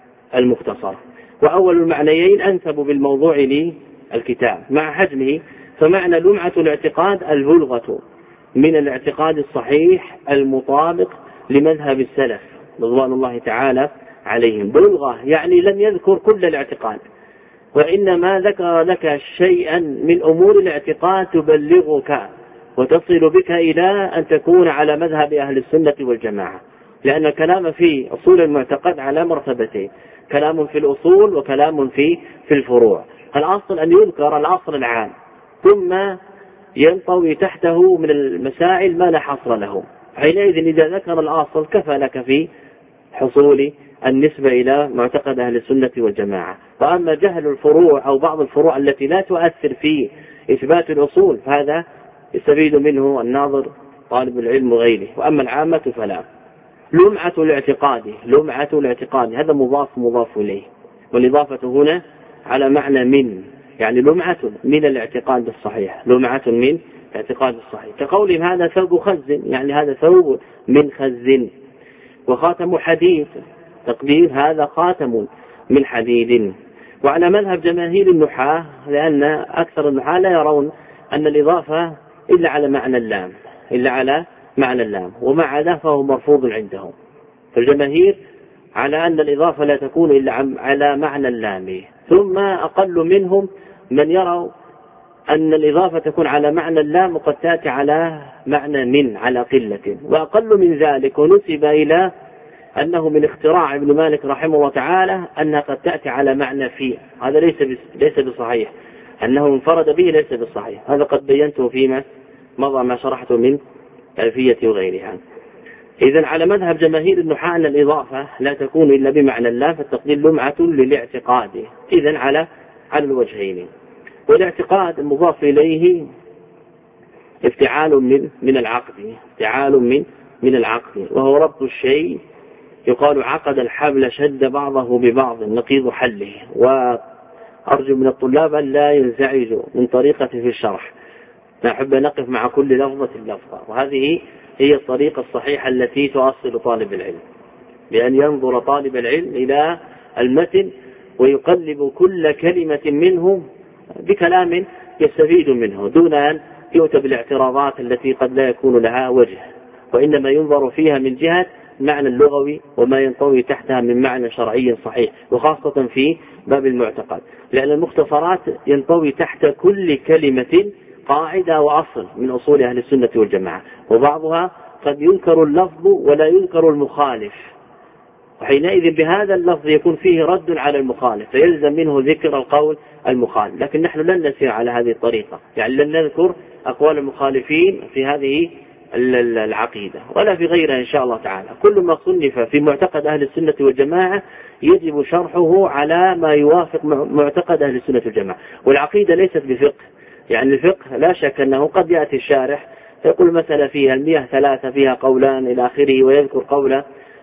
المختصر. وأول المعنيين أنسب بالموضوع للكتاب مع حجمه، فمعنى لمعة الاعتقاد البلغة من الاعتقاد الصحيح المطابق لمذهب السلف رضوان الله تعالى عليهم. بلغة يعني لم يذكر كل الاعتقاد، وإنما ذكر لك شيئا من أمور الاعتقاد تبلغك وتصل بك إلى أن تكون على مذهب أهل السنة والجماعة، لأن الكلام في أصول المعتقد على مرتبتين، كلام في الأصول وكلام في الفروع. الأصل أن يذكر الأصل العام ثم ينطوي تحته من المسائل ما لا حصر له، حينئذ إذا ذكر الأصل كفى لك في حصول النسبة إلى معتقد أهل السنة والجماعة. وأما جهل الفروع أو بعض الفروع التي لا تؤثر في إثبات الأصول فهذا يستفيد منه الناظر طالب العلم وغيره. وأما العامة فلا. لمعة الاعتقاد هذا مضاف إليه، والإضافة هنا على معنى من، يعني لمعة من الاعتقاد الصحيح، لمعة من الاعتقاد الصحيح، كقولهم هذا ثوب خز، يعني هذا ثوب من خز. وخاتم حديد، تقدير هذا خاتم من حديد. وعلى مذهب جماهير النحاة، لأن أكثر النحاة لا يرون أن الإضافة إلا على معنى اللام، وما عداه فهو مرفوض عندهم. فالجماهير على أن الإضافة لا تكون إلا على معنى اللام. ثم أقل منهم من يروا أن الإضافة تكون على معنى اللام وقد تأتي على معنى من على قلة. وأقل من ذلك ونسب إلى أنه من اختراع ابن مالك رحمه الله تعالى أنها قد تأتي على معنى في. هذا ليس بصحيح، أنه انفرد به ليس بصحيح. هذا قد بينته فيما مضى ما شرحته من ألفية وغيرها. إذن على مذهب جماهير النحاة أن الإضافة لا تكون إلا بمعنى الله، فالتقدير لمعة للاعتقاد. إذن على الوجهين. والاعتقاد المضاف إليه افتعال من العقد، وهو ربط الشيء. يقال عقد الحبل شد بعضه ببعض نقيض حله. وأرجو من الطلاب أن لا ينزعجوا من طريقة في الشرح، نحب نقف مع كل لفظة، وهذه هي الطريقة الصحيحة التي تؤصل طالب العلم، بأن ينظر طالب العلم إلى المتن ويقلب كل كلمة منه بكلام يستفيد منه، دون أن يؤتى بالاعتراضات التي قد لا يكون لها وجه، وإنما ينظر فيها من جهة معنى اللغوي وما ينطوي تحتها من معنى شرعي صحيح، وخاصة في باب المعتقد، لأن المختصرات ينطوي تحت كل كلمة قاعدة وأصل من أصول أهل السنة والجماعة، وبعضها قد يذكر اللفظ ولا يذكر المخالف، وحينئذ بهذا اللفظ يكون فيه رد على المخالف فيلزم منه ذكر القول المخالف. لكن نحن لن نسير على هذه الطريقة، يعني لن نذكر أقوال المخالفين في هذه العقيدة ولا في غيرها إن شاء الله تعالى. كل ما صنف في معتقد أهل السنة والجماعة يجب شرحه على ما يوافق معتقد أهل السنة والجماعة. والعقيدة ليست بفقه، يعني الفقه لا شك أنه قد يأتي الشارح يقول مثلا فيها المياه ثلاثة فيها قولان إلى آخره، ويذكر قوله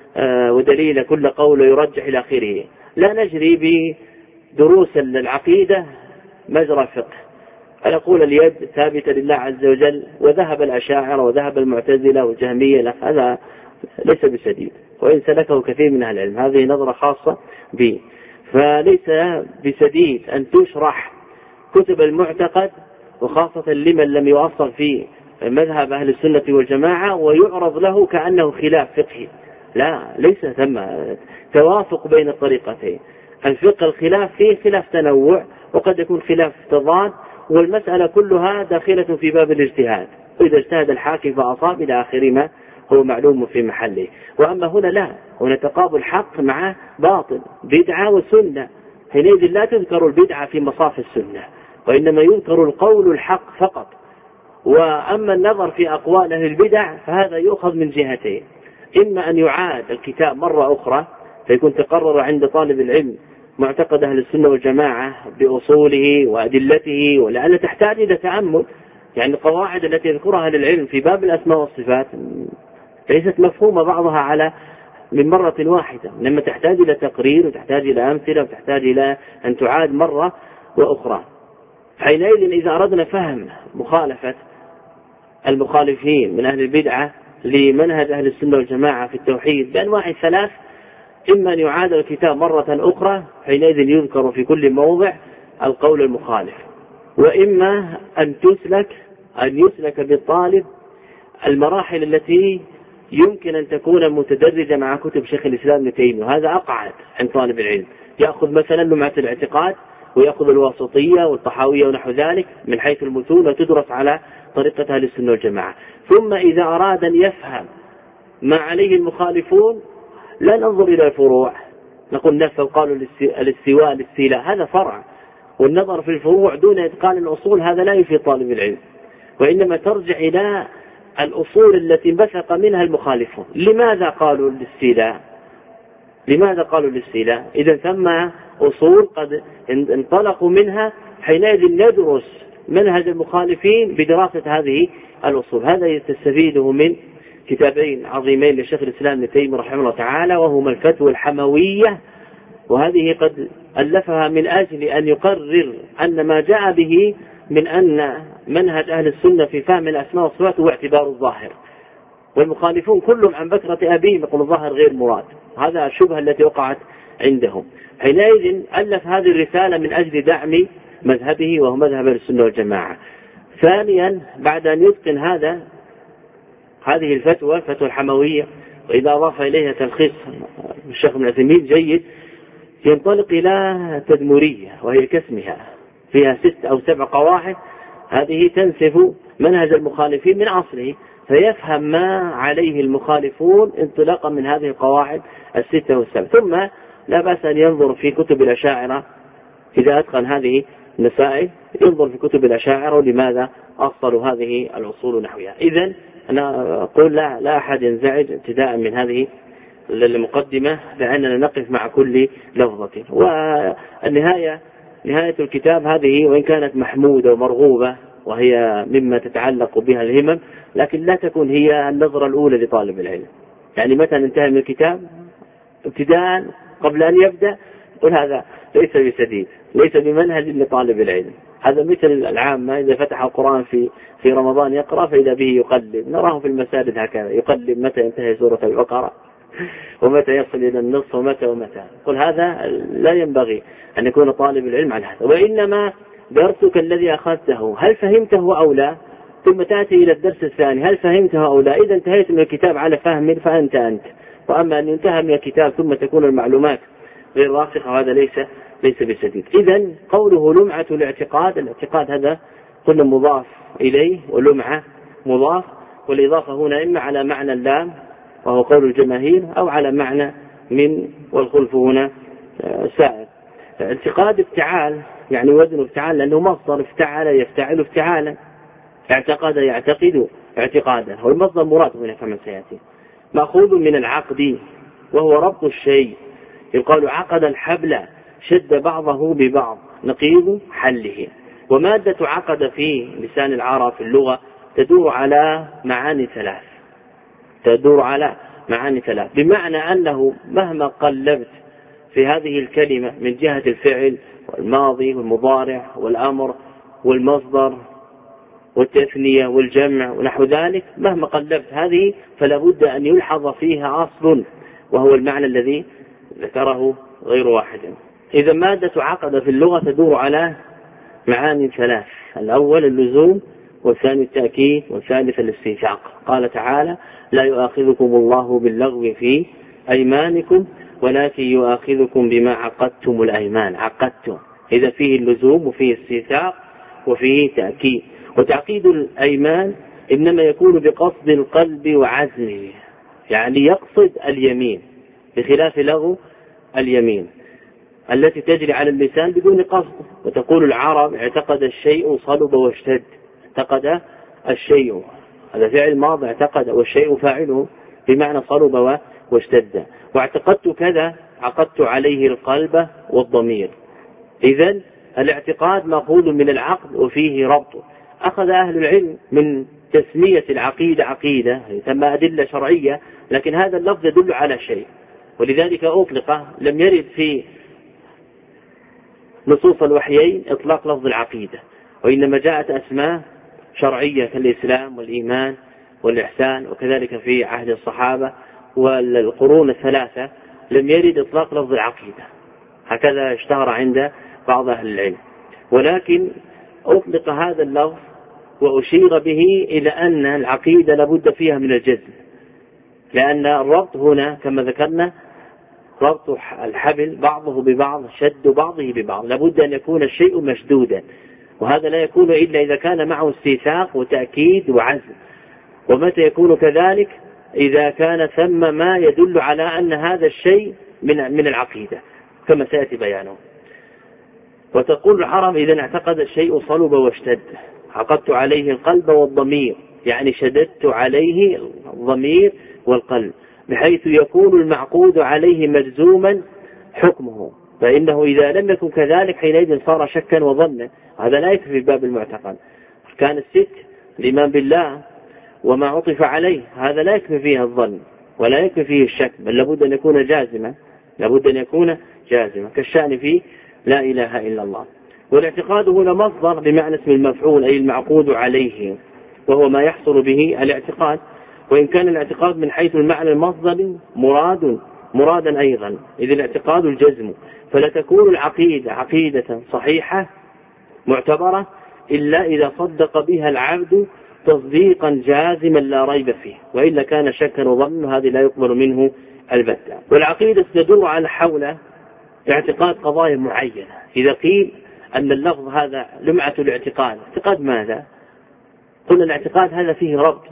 ودليل كل قول يرجح إلى آخره. لا نجري بدروس العقيدة مجرى الفقه، فنقول اليد ثابتة لله عز وجل، وذهب الأشاعرة وذهب المعتزلة والجهمية، هذا ليس بسديد، وإن سلكه كثير من أهل العلم، هذه نظرة خاصة به. فليس بسديد أن تشرح كتب المعتقد، وخاصة لمن لم يؤصل في مذهب أهل السنة والجماعة، ويعرض له كأنه خلاف فقهي. لا، ليس ثم توافق بين الطريقتين. الفقه الخلاف فيه خلاف تنوع، وقد يكون خلاف تضاد، والمسألة كلها داخلة في باب الاجتهاد، وإذا اجتهد الحاكم فأصاب إلى آخر ما هو معلوم في محله. وأما هنا لا، هنا تقابل حق مع باطل، بدعة وسنة، حينئذ لا تذكر البدعة في مصاف السنة، وإنما يذكر القول الحق فقط. وأما النظر في أقوال أهل البدع فهذا يؤخذ من جهتين، إما أن يعاد الكتاب مرة أخرى فيكون تقرر عند طالب العلم معتقد أهل السنة والجماعة بأصوله وأدلته، ولأن تحتاج إلى تأمل، يعني القواعد التي يذكرها أهل العلم في باب الأسماء والصفات ليست مفهومة بعضها على من مرة واحدة، إنما تحتاج إلى تقرير، وتحتاج إلى أمثلة، وتحتاج إلى أن تعاد مرة وأخرى. حينئذ إذا أردنا فهم مخالفة المخالفين من أهل البدعة لمنهج أهل السنة والجماعة في التوحيد بأنواع ثلاث، إما أن يعاد الكتاب مرة أخرى، حينئذ يذكر في كل موضع القول المخالف، وإما أن يسلك بالطالب المراحل التي يمكن أن تكون متدرجة مع كتب شيخ الإسلام ابن تيمية، وهذا أقعد عند طالب العلم. يأخذ مثلا لمعة الاعتقاد ويأخذ الواسطية والطحاوية ونحو ذلك من حيث المتون، وتدرس على طريقة أهل السنة والجماعة. ثم إذا أراد أن يفهم ما عليه المخالفون لا ننظر إلى الفروع، نقول نفسه قالوا الاستيلاء هذا فرع، والنظر في الفروع دون إتقان الأصول هذا لا يفيد طالب العلم، وإنما ترجع إلى الأصول التي انبثق منها المخالفون. لماذا قالوا الاستيلاء؟ إذا ثم أصول قد انطلقوا منها، حينئذ ندرس منهج المخالفين بدراسة هذه الأصول. هذا تستفيده من كتابين عظيمين لشيخ الإسلام ابن تيمية رحمه الله تعالى، وهما الفتوى الحموية، وهذه قد ألفها من أجل أن يقرر أن ما جاء به من أن منهج أهل السنة في فهم الأسماء والصفات هو اعتبار الظاهر، والمخالفون كلهم عن بكرة أبيهم يقول الظاهر غير مراد. هذا الشبهة التي وقعت عندهم. حينئذ ألف هذه الرسالة من أجل دعم مذهبه وهو مذهب السنة والجماعة. ثانيا بعد أن يتقن هذه الفتوى الحموية، وإذا أضاف إليها تلخيص الشيخ ابن عثيمين جيد، ينطلق إلى تدمرية، وهي كاسمها فيها 6 أو 7 قواعد، هذه تنسف منهج المخالفين من أصله، فيفهم ما عليه المخالفون انطلاقا من هذه القواعد 6 و7. ثم لا بأس أن ينظر في كتب الأشاعرة إذا أتقن هذه المسائل، ينظر في كتب الأشاعرة ولماذا أصلوا هذه الأصول نحوها. إذن أنا أقول لا أحد ينزعج ابتداء من هذه المقدمة، لأننا نقف مع كل لفظة. والنهاية نهاية الكتاب هذه وإن كانت محمودة ومرغوبة وهي مما تتعلق بها الهمم، لكن لا تكون هي النظرة الأولى لطالب العلم. يعني متى ننتهي من الكتاب ابتداء قبل أن يبدأ قل هذا ليس بسديد، ليس بمنهج لطالب العلم. هذا مثل العامة إذا فتح القرآن في رمضان يقرأ فإذا به يقلب، نراه في المساجد هكذا يقلب متى ينتهي سورة البقرة ومتى يصل إلى النصف ومتى. قل هذا لا ينبغي أن يكون طالب العلم على هذا، وإنما درسك الذي أخذته هل فهمته أو لا، ثم تأتي إلى الدرس الثاني هل فهمته أو لا. إذا انتهيت من الكتاب على فهم فأنت. وأما أن ينتهى من الكتاب ثم تكون المعلومات غير راسخة هذا ليس بسديد. إذا قوله لمعة الاعتقاد هذا كل مضاف إليه، ولمعة مضاف، والإضافة هنا إما على معنى اللام وهو قول الجماهير، أو على معنى من، والخلف هنا سائر. اعتقاد افتعال يعني وزن افتعال، لأنه مصدر افتعل يفتعل افتعالا، اعتقد يعتقد اعتقادا، والمصدر مراد هنا كما سيأتي، مأخوذ من العقد وهو ربط الشيء. يقال عقد الحبل شد بعضه ببعض نقيض حله. ومادة عقد في لسان العرب في اللغة تدور على معاني ثلاث، بمعنى أنه مهما قلبت في هذه الكلمة من جهة الفعل والماضي والمضارع والأمر والمصدر والتثنية والجمع ونحو ذلك، مهما قلبت هذه فلا بد أن يلحظ فيها أصل، وهو المعنى الذي ذكره غير واحد. إذا مادة عقد في اللغة تدور على معاني 3: الأول اللزوم، والثاني التأكيد، والثالث الاستيثاق. قال تعالى: لا يؤاخذكم الله باللغو في أيمانكم ولكن يؤاخذكم بما عقدتم الأيمان. عقدتم، إذا فيه اللزوم وفيه استيثاق وفيه تأكيد. وتعقيد الأيمان إنما يكون بقصد القلب وعزمه، يعني يقصد اليمين، بخلاف لغو اليمين التي تجري على اللسان بدون قصد. وتقول العرب: اعتقد الشيء صلب واشتد. اعتقد الشيء هذا فعل ماضي، اعتقد، والشيء فاعله بمعنى صلب واشتد. واعتقدت كذا، عقدت عليه القلب والضمير. إذن الاعتقاد مأخوذ من العقد وفيه ربط. أخذ أهل العلم من تسمية العقيدة عقيدة ثم أدلة شرعية، لكن هذا اللفظ يدل على شيء، ولذلك أطلق. لم يرد في نصوص الوحيين إطلاق لفظ العقيدة، وإنما جاءت أسماء شرعية كالإسلام والإيمان والإحسان، وكذلك في عهد الصحابة والقرون الثلاثة لم يرد إطلاق لفظ العقيدة. هكذا اشتهر عند بعض أهل العلم. ولكن أطلق هذا اللفظ وأشير به إلى أن العقيدة لابد فيها من الجزم، لأن الربط هنا كما ذكرنا ربط الحبل بعضه ببعض، شد بعضه ببعض، لابد أن يكون الشيء مشدودا، وهذا لا يكون إلا إذا كان معه استيثاق وتأكيد وعزم. ومتى يكون كذلك؟ إذا كان ثم ما يدل على أن هذا الشيء من العقيدة كما سيأتي بيانه. وتقول العرب إذا اعتقد الشيء صلب واشتد، عقدت عليه القلب والضمير، يعني شددت عليه الضمير والقلب، بحيث يكون المعقود عليه مجزوما حكمه، فإنه إذا لم يكن كذلك حينئذ صار شكا وظنا. هذا لا يكفي في باب المعتقد. كان الست الإيمان بالله وما عطف عليه، هذا لا يكفي فيها الظن ولا يكفي فيه الشك، بل لابد أن يكون جازما، لابد أن يكون جازما، كالشأن فيه لا إله إلا الله. والاعتقاد هنا مصدر بمعنى اسم المفعول، أي المعقود عليه، وهو ما يحصل به الاعتقاد. وإن كان الاعتقاد من حيث المعنى المصدر مرادا أيضا، إذ الاعتقاد الجزم، فلا تكون العقيدة عقيدة صحيحة معتبرة إلا إذا صدق بها العبد تصديقا جازما لا ريب فيه، وإلا كان شكا وظن، هذه لا يقبل منه البتة. والعقيدة تدور على حول اعتقاد قضايا معينة. إذا قيل أن اللفظ هذا لمعة الاعتقاد، اعتقاد ماذا؟ قلنا الاعتقاد هذا فيه ربط،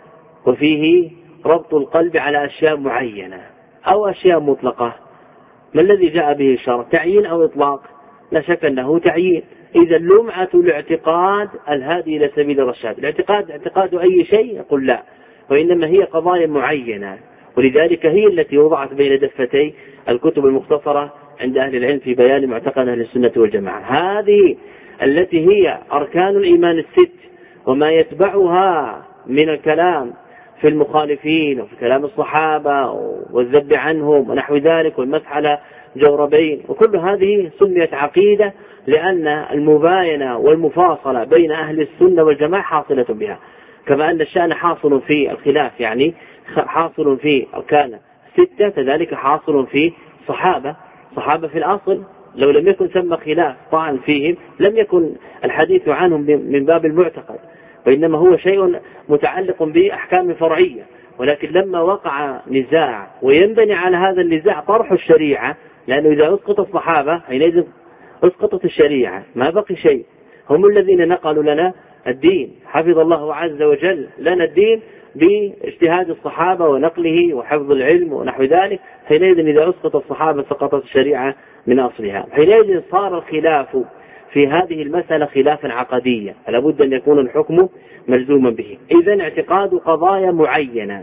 وفيه ربط القلب على أشياء معينة أو أشياء مطلقة. ما الذي جاء به الشرع؟ تعيين أو إطلاق؟ لا شك أنه تعيين. إذا لمعة الاعتقاد الهادي إلى سبيل الرشاد. الاعتقاد اعتقاد أي شيء؟ يقول لا، وإنما هي قضايا معينة، ولذلك هي التي وضعت بين دفتي الكتب المختصرة عند أهل العلم في بيان معتقد أهل السنة والجماعة. هذه التي هي أركان الإيمان الست، وما يتبعها من الكلام في المخالفين وفي كلام الصحابة والذب عنهم ونحو ذلك والمسح على جوربين، وكل هذه سميت عقيدة لأن المباينة والمفاصلة بين أهل السنة والجماعة حاصلة بها. كما أن الشأن حاصل في الخلاف، يعني حاصل في أركان ستة، كذلك حاصل في صحابة في الأصل لو لم يكن ثم خلاف طعن فيهم لم يكن الحديث عنهم من باب المعتقد، وإنما هو شيء متعلق بأحكام فرعية. ولكن لما وقع نزاع وينبني على هذا النزاع طرح الشريعة، لأنه إذا أسقط الصحابة حينئذ أسقطت الشريعة، ما بقي شيء. هم الذين نقلوا لنا الدين، حفظ الله عز وجل لنا الدين باجتهاد الصحابة ونقله وحفظ العلم ونحو ذلك. حينئذ إذا أسقط الصحابة سقطت الشريعة من أصلها. حينئذ صار الخلاف في هذه المسألة خلافا عقديا، فلا بد أن يكون الحكم ملزوما به. إذن اعتقاد قضايا معينة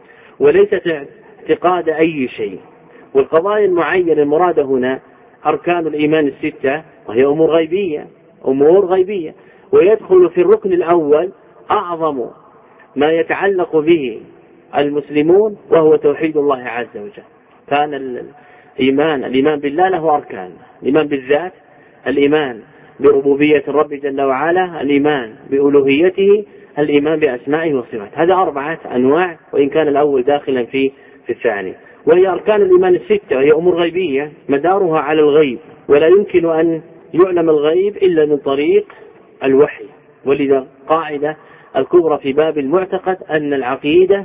وليست اعتقاد أي شيء. والقضايا المعينة المرادة هنا أركان الإيمان الستة، وهي أمور غيبية، ويدخل في الركن الأول أعظم ما يتعلق به المسلمون، وهو توحيد الله عز وجل. كان الإيمان بالله له أركان: الإيمان بالذات، الإيمان بربوبية الرب جل وعلا، الإيمان بألوهيته، الإيمان بأسمائه وصفاته. هذا 4 أنواع، وإن كان الأول داخلا في الثاني. وهي أركان الإيمان الستة، وهي أمور غيبية مدارها على الغيب، ولا يمكن أن يعلم الغيب إلا من طريق الوحي. ولذا قاعدة الكبرى في باب المعتقد أن العقيدة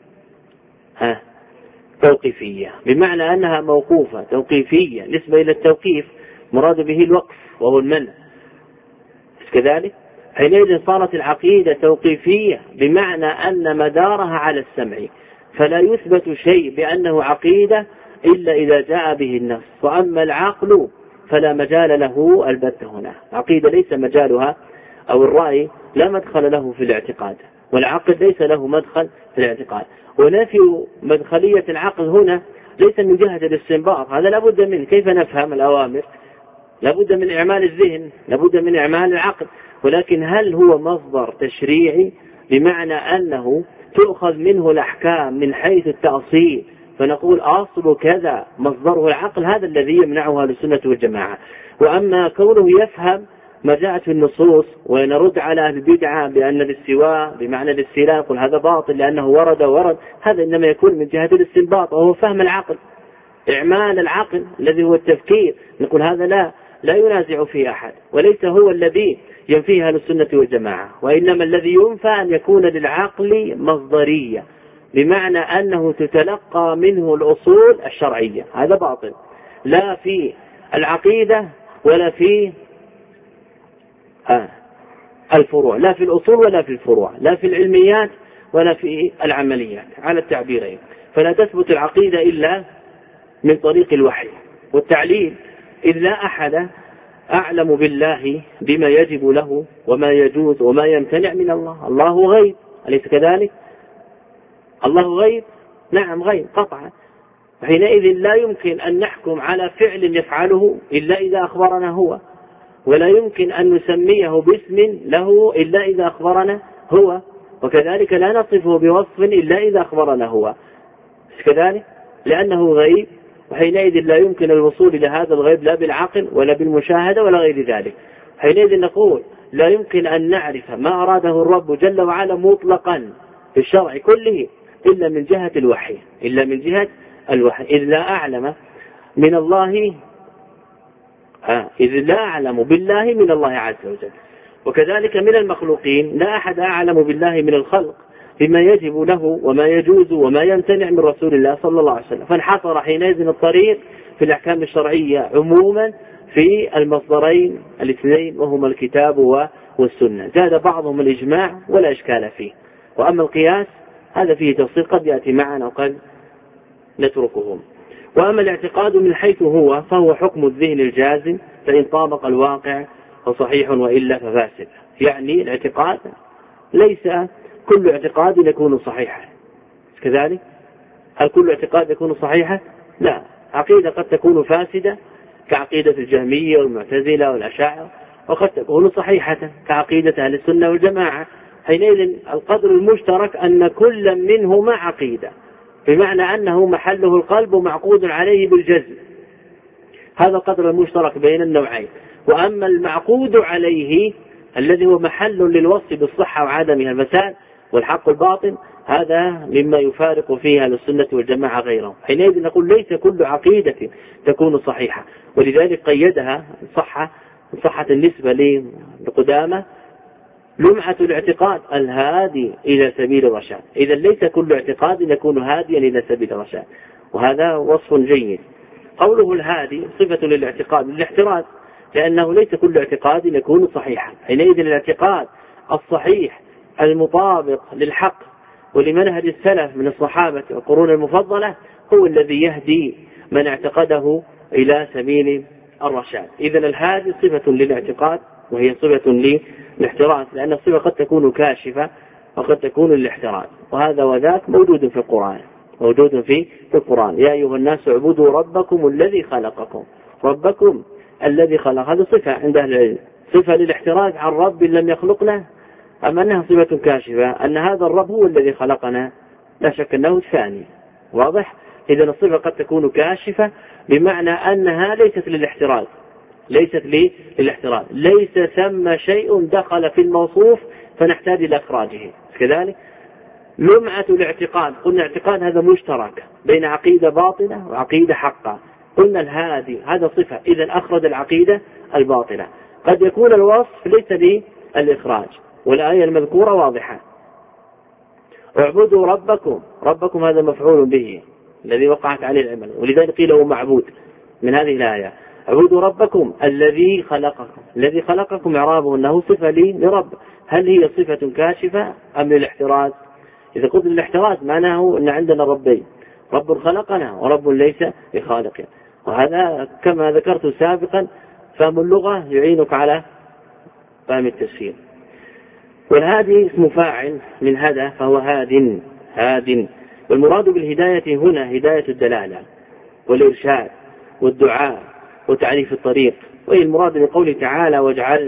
توقيفية، بمعنى أنها موقوفة توقيفية، نسبة إلى التوقيف مراد به الوقف وهو المنع كذلك. حينئذ صارت العقيدة توقيفية بمعنى أن مدارها على السمع، فلا يثبت شيء بأنه عقيدة إلا إذا جاء به النص. وأما العقل فلا مجال له البتة هنا. العقيدة ليس مجالها أو الرأي لا مدخل له في الاعتقاد، والعقل ليس له مدخل في الاعتقاد. ونفي مدخلية العقل هنا ليس من جهة الاستنباط، هذا لابد منه. كيف نفهم الأوامر؟ لابد من إعمال الذهن، لابد من إعمال العقل. ولكن هل هو مصدر تشريعي بمعنى أنه تؤخذ منه الأحكام من حيث التأصيل فنقول أصل كذا مصدره العقل؟ هذا الذي يمنعه أهل السنة والجماعة. وأما كونه يفهم ما جاءت في النصوص ونرد على أهل البدعة بأن الاستواء بمعنى الاستيلاء، يقول هذا باطل لأنه ورد، هذا إنما يكون من جهة الاستنباط، وهو فهم العقل، إعمال العقل الذي هو التفكير. نقول هذا لا ينازع فيه أحد، وليس هو الذي ينفيها للسنة والجماعة، وإنما الذي ينفى أن يكون للعقل مصدرية، بمعنى أنه تتلقى منه الأصول الشرعية. هذا باطل، لا في العقيدة ولا في الفروع، لا في الأصول ولا في الفروع، لا في العلميات ولا في العمليات على التعبيرين. فلا تثبت العقيدة إلا من طريق الوحي والتعليل، إذ لا أحد أعلم بالله بما يجب له وما يجوز وما يمتنع من الله. الله غيب، أليس كذلك؟ الله غيب، نعم غيب قطعا. حينئذ لا يمكن أن نحكم على فعل يفعله إلا إذا أخبرنا هو، ولا يمكن أن نسميه باسم له إلا إذا أخبرنا هو، وكذلك لا نصفه بوصف إلا إذا أخبرنا هو كذلك، لأنه غيب. وحينئذ لا يمكن الوصول إلى هذا الغيب لا بالعقل ولا بالمشاهدة ولا غير ذلك. حينئذ نقول لا يمكن أن نعرف ما أراده الرب جل وعلا مطلقا في الشرع كله إلا من جهة الوحي، إلا من جهة الوحي، إذ لا أعلم من الله إذ لا أعلم بالله من الله عز وجل. وكذلك من المخلوقين لا أحد أعلم بالله من الخلق بما يجب له وما يجوز وما يمتنع من رسول الله صلى الله عليه وسلم. فانحصر حينئذ الطريق في الأحكام الشرعية عموما في المصدرين الاثنين وهما الكتاب والسنة. زاد بعضهم الإجماع ولا إشكال فيه. وأما القياس هذا فيه تفصيل قد يأتي معنا وقد نتركهم. وأما الاعتقاد من حيث هو فهو حكم الذهن الجازم، فإن طابق الواقع فصحيح وإلا ففاسد. يعني الاعتقاد ليس كل اعتقاد يكون صحيحا كذلك. هل كل اعتقاد يكون صحيحا؟ لا، عقيدة قد تكون فاسدة كعقيدة الجهمية والمعتزلة والأشاعرة، وقد تكون صحيحة كعقيدة أهل السنة والجماعة. حينئذ القدر المشترك أن كل منهما عقيدة، بمعنى أنه محله القلب ومعقود عليه بالجزم. هذا القدر المشترك بين النوعين. وأما المعقود عليه الذي هو محل للوصف بالصحة وعدمها الفساد والحق الباطن، هذا مما يفارق فيها السنة والجماعة غيرهم. حينئذ نقول ليس كل عقيدة تكون صحيحة، ولذلك قيدها صحة النسبة لقدامى لمعة الاعتقاد الهادي إلى سبيل الرشاد. إذا ليس كل اعتقاد يكون هاديا إلى سبيل الرشاد، وهذا وصف جيد. قوله الهادي صفة للاعتقاد للاحتراز، لأنه ليس كل اعتقاد يكون صحيحا. حينئذ الاعتقاد الصحيح المطابق للحق ولمنهج السلف من الصحابة والقرون المفضلة هو الذي يهدي من اعتقده إلى سبيل الرشاد. إذن الهادي صفة للاعتقاد وهي صفة للاحتراز، لأن الصفة قد تكون كاشفة وقد تكون للاحتراز، وهذا وذاك موجود في القرآن، موجود في القرآن. يا أيها الناس اعبدوا ربكم الذي خلقكم، ربكم الذي خلق، هذا صفة عند أهل العلم، صفة للاحتراز عن رب لم يخلقنا، أم أنها صفة كاشفة أن هذا الرب هو الذي خلقنا؟ لا شك أنه ثاني، واضح. إذا الصفة قد تكون كاشفة بمعنى أنها ليست للاحتراز، ليست للاحتراز، ليس ثم شيء دخل في الموصوف فنحتاج إلى إخراجه كذلك. لمعة الاعتقاد، قلنا اعتقاد هذا مشترك بين عقيدة باطنة وعقيدة حقة. قلنا الهادي هذا صفة، إذا أخرج العقيدة الباطنة. قد يكون الوصف ليس للإخراج، والآية المذكورة واضحة. اعبدوا ربكم، ربكم هذا مفعول به الذي وقعت عليه العمل، ولذلك قيل هو معبود من هذه الآية. اعبدوا ربكم الذي خلقكم، الذي خلقكم إعرابه أنه صفة لرب. هل هي صفة كاشفة أم للاحتراز؟ إذا قلت للاحتراز معناه أن عندنا ربين، رب خلقنا ورب ليس بخالق. وهذا كما ذكرت سابقا فهم اللغة يعينك على فهم التفسير. والهادي اسم فاعل من هدى، فهو هاد. والمراد بالهداية هنا هداية الدلالة والإرشاد والدعاء وتعريف الطريق. وهي المراد بقوله تعالى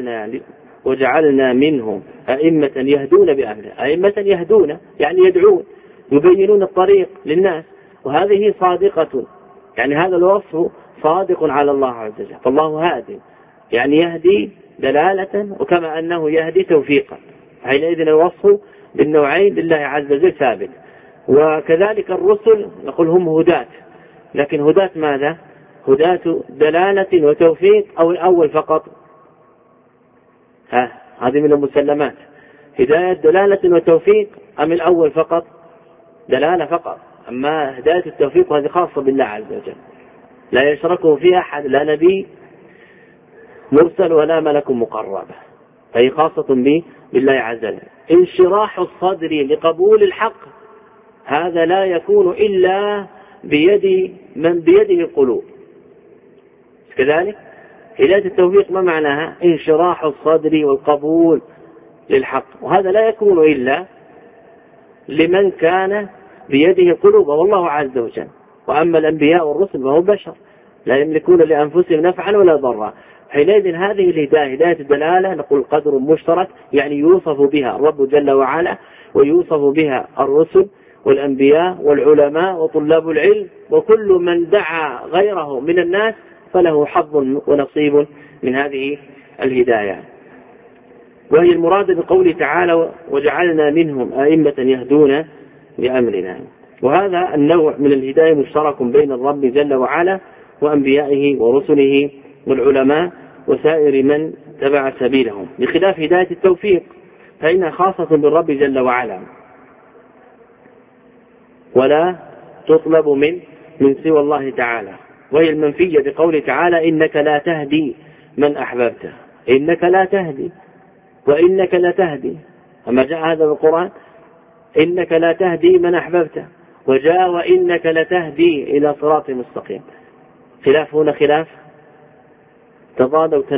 وجعلنا منهم أئمة يهدون بأمرنا. أئمة يهدون يعني يدعون، يبينون الطريق للناس، وهذه صادقة، يعني هذا الوصف صادق على الله عز وجل. فالله هاد يعني يهدي دلالة، وكما أنه يهدي توفيقا. حينئذ الوصف بالنوعين لله عز وجل ثابت. وكذلك الرسل نقول هم هداة، لكن هداة ماذا؟ هداة دلالة وتوفيق أو الأول فقط؟ هذه من المسلمات. هداية دلالة وتوفيق أم الأول فقط؟ دلالة فقط. أما هداية التوفيق هذه خاصة بالله عز وجل، لا يشركه فيها أحد، لا نبي مرسل ولا ملك مقرب، فهي خاصة بالله عز وجل. انشراح الصدر لقبول الحق هذا لا يكون إلا بيد من بيده القلوب. كذلك هداية التوفيق ما معناها؟ انشراح الصدر والقبول للحق، وهذا لا يكون إلا لمن كان بيده القلوب والله عز وجل. وأما الأنبياء والرسل فهم بشر لا يملكون لأنفسهم نفعا ولا ضرا. حينئذ هذه الهداية هداية الدلالة نقول قدر مشترك، يعني يوصف بها الرب جل وعلا ويوصف بها الرسل والأنبياء والعلماء وطلاب العلم وكل من دعا غيره من الناس فله حظ ونصيب من هذه الهداية. وهي المراد بقوله تعالى وجعلنا منهم أئمة يهدون بأمرنا. وهذا النوع من الهداية مشترك بين الرب جل وعلا وأنبيائه ورسله والعلماء وسائر من تبع سبيلهم، بخلاف هداية التوفيق فإنها خاصة بالرب جل وعلا ولا تطلب من سوى الله تعالى. وهي المنفية بقوله تعالى إنك لا تهدي من أحببته. إنك لا تهدي وإنك لا تهدي، أما جاء هذا بالقرآن إنك لا تهدي من أحببته، وجاء وإنك لتهدي إلى صراط مستقيم. خلاف هنا خلاف تضاد أو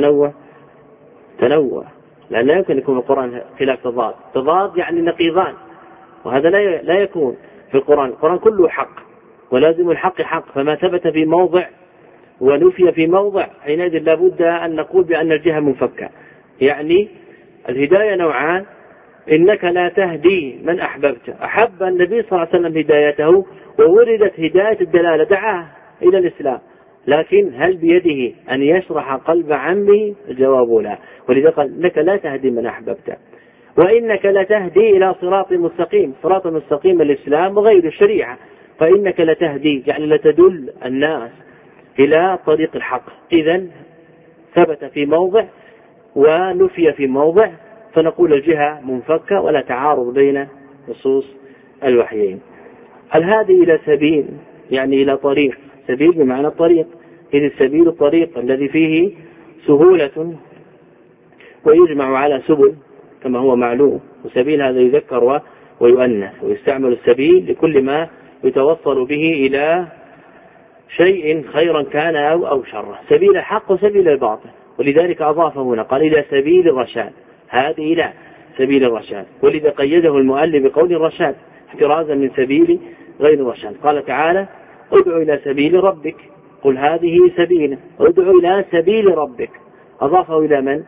تنوع، لأن لا يمكن يكون القرآن خلاف تضاد يعني نقيضان، وهذا لا يكون في القرآن كله حق ولازم الحق حق، فما ثبت في موضع ونفي في موضع حينئذ لابد أن نقول بأن الجهة منفكة. يعني الهداية نوعان، إنك لا تهدي من أحببت، أحب النبي صلى الله عليه وسلم هدايته ووردت هداية الدلالة دعاه إلى الإسلام، لكن هل بيده أن يشرح قلب عمه؟ الجواب لا. ولذا قال إنك لا تهدي من أحببت وإنك لا تهدي إلى صراط مستقيم. صراط مستقيم الإسلام وغير الشريعة، فإنك لا تهدي يعني لتدل الناس إلى طريق الحق. إذن ثبت في موضع ونفي في موضع، فنقول الجهة منفكة ولا تعارض بين نصوص الوحيين. الهادي إلى سبيل يعني إلى طريق، سبيل بمعنى الطريق، إذ السبيل الطريق الذي فيه سهولة ويجمع على سبل كما هو معلوم، وسبيل هذا يذكر ويؤنث، ويستعمل السبيل لكل ما يتوصل به إلى شيء خيرا كان أو شرا، سبيل الحق وسبيل الباطل. ولذلك أضافه هنا قال إلى سبيل الرشاد، هذه إلى سبيل الرشاد، ولذا قيده المؤلف بقول الرشاد احترازا من سبيل غير الرشاد. قال تعالى ادعو إلى سبيل ربك، قل هذه سبيله، ادعو إلى سبيل ربك، أضافه إلى من؟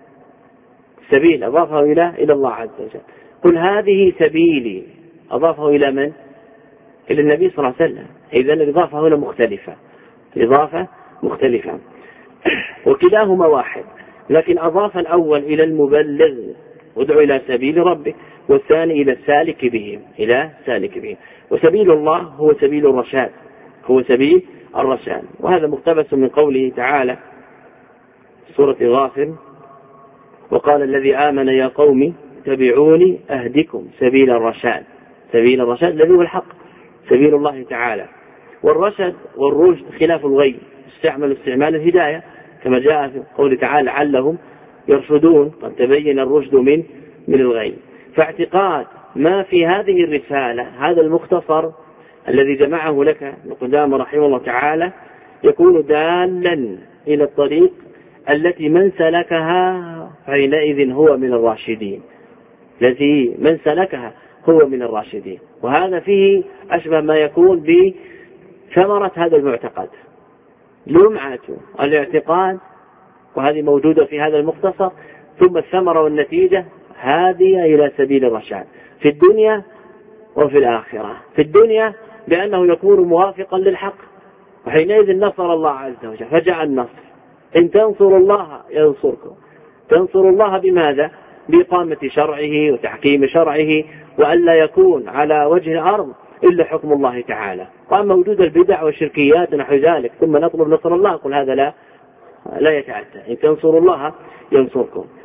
سبيل أضافه إلى الله عز وجل. قل هذه سبيلي أضافه إلى من؟ إلى النبي صلى الله عليه وسلم. إذن الإضافة هنا مختلفة، الإضافة مختلفة وكلاهما واحد، لكن أضاف الأول إلى المبلغ ادعو إلى سبيل ربك، والثاني إلى السالك بهم، إلى سالك بهم. وسبيل الله هو سبيل الرشاد، هو سبيل الرشاد. وهذا مقتبس من قوله تعالى سورة غافر وقال الذي آمن يا قوم اتبعوني أهدكم سبيل الرشاد. سبيل الرشاد الذي هو الحق، سبيل الله تعالى. والرشد والرشد خلاف الغي، استعمل استعمال الهداية كما جاء في قول تعالى لعلهم يرشدون، قد تبين الرشد من الغي. فاعتقاد ما في هذه الرسالة، هذا المختصر الذي جمعه لك ابن قدامة رحمه الله تعالى، يكون دالا إلى الطريق التي من سلكها حينئذ هو من الراشدين، الذي من سلكها هو من الراشدين. وهذا فيه أشبه ما يكون بثمرة هذا المعتقد، لمعة الاعتقاد، وهذه موجودة في هذا المختصر، ثم الثمرة والنتيجة هذه إلى سبيل الرشاد في الدنيا وفي الآخرة. في الدنيا بأنه يكون موافقا للحق، وحينئذ نصر الله عز وجل فجاء النصر. إن تنصروا الله ينصركم، تنصر الله بماذا؟ بإقامة شرعه وتحكيم شرعه، وألا يكون على وجه الأرض إلا حكم الله تعالى. وأما وجود البدع والشركيات ونحو ذلك ثم نطلب نصر الله، قل هذا لا يتعدى. إن تنصروا الله ينصركم.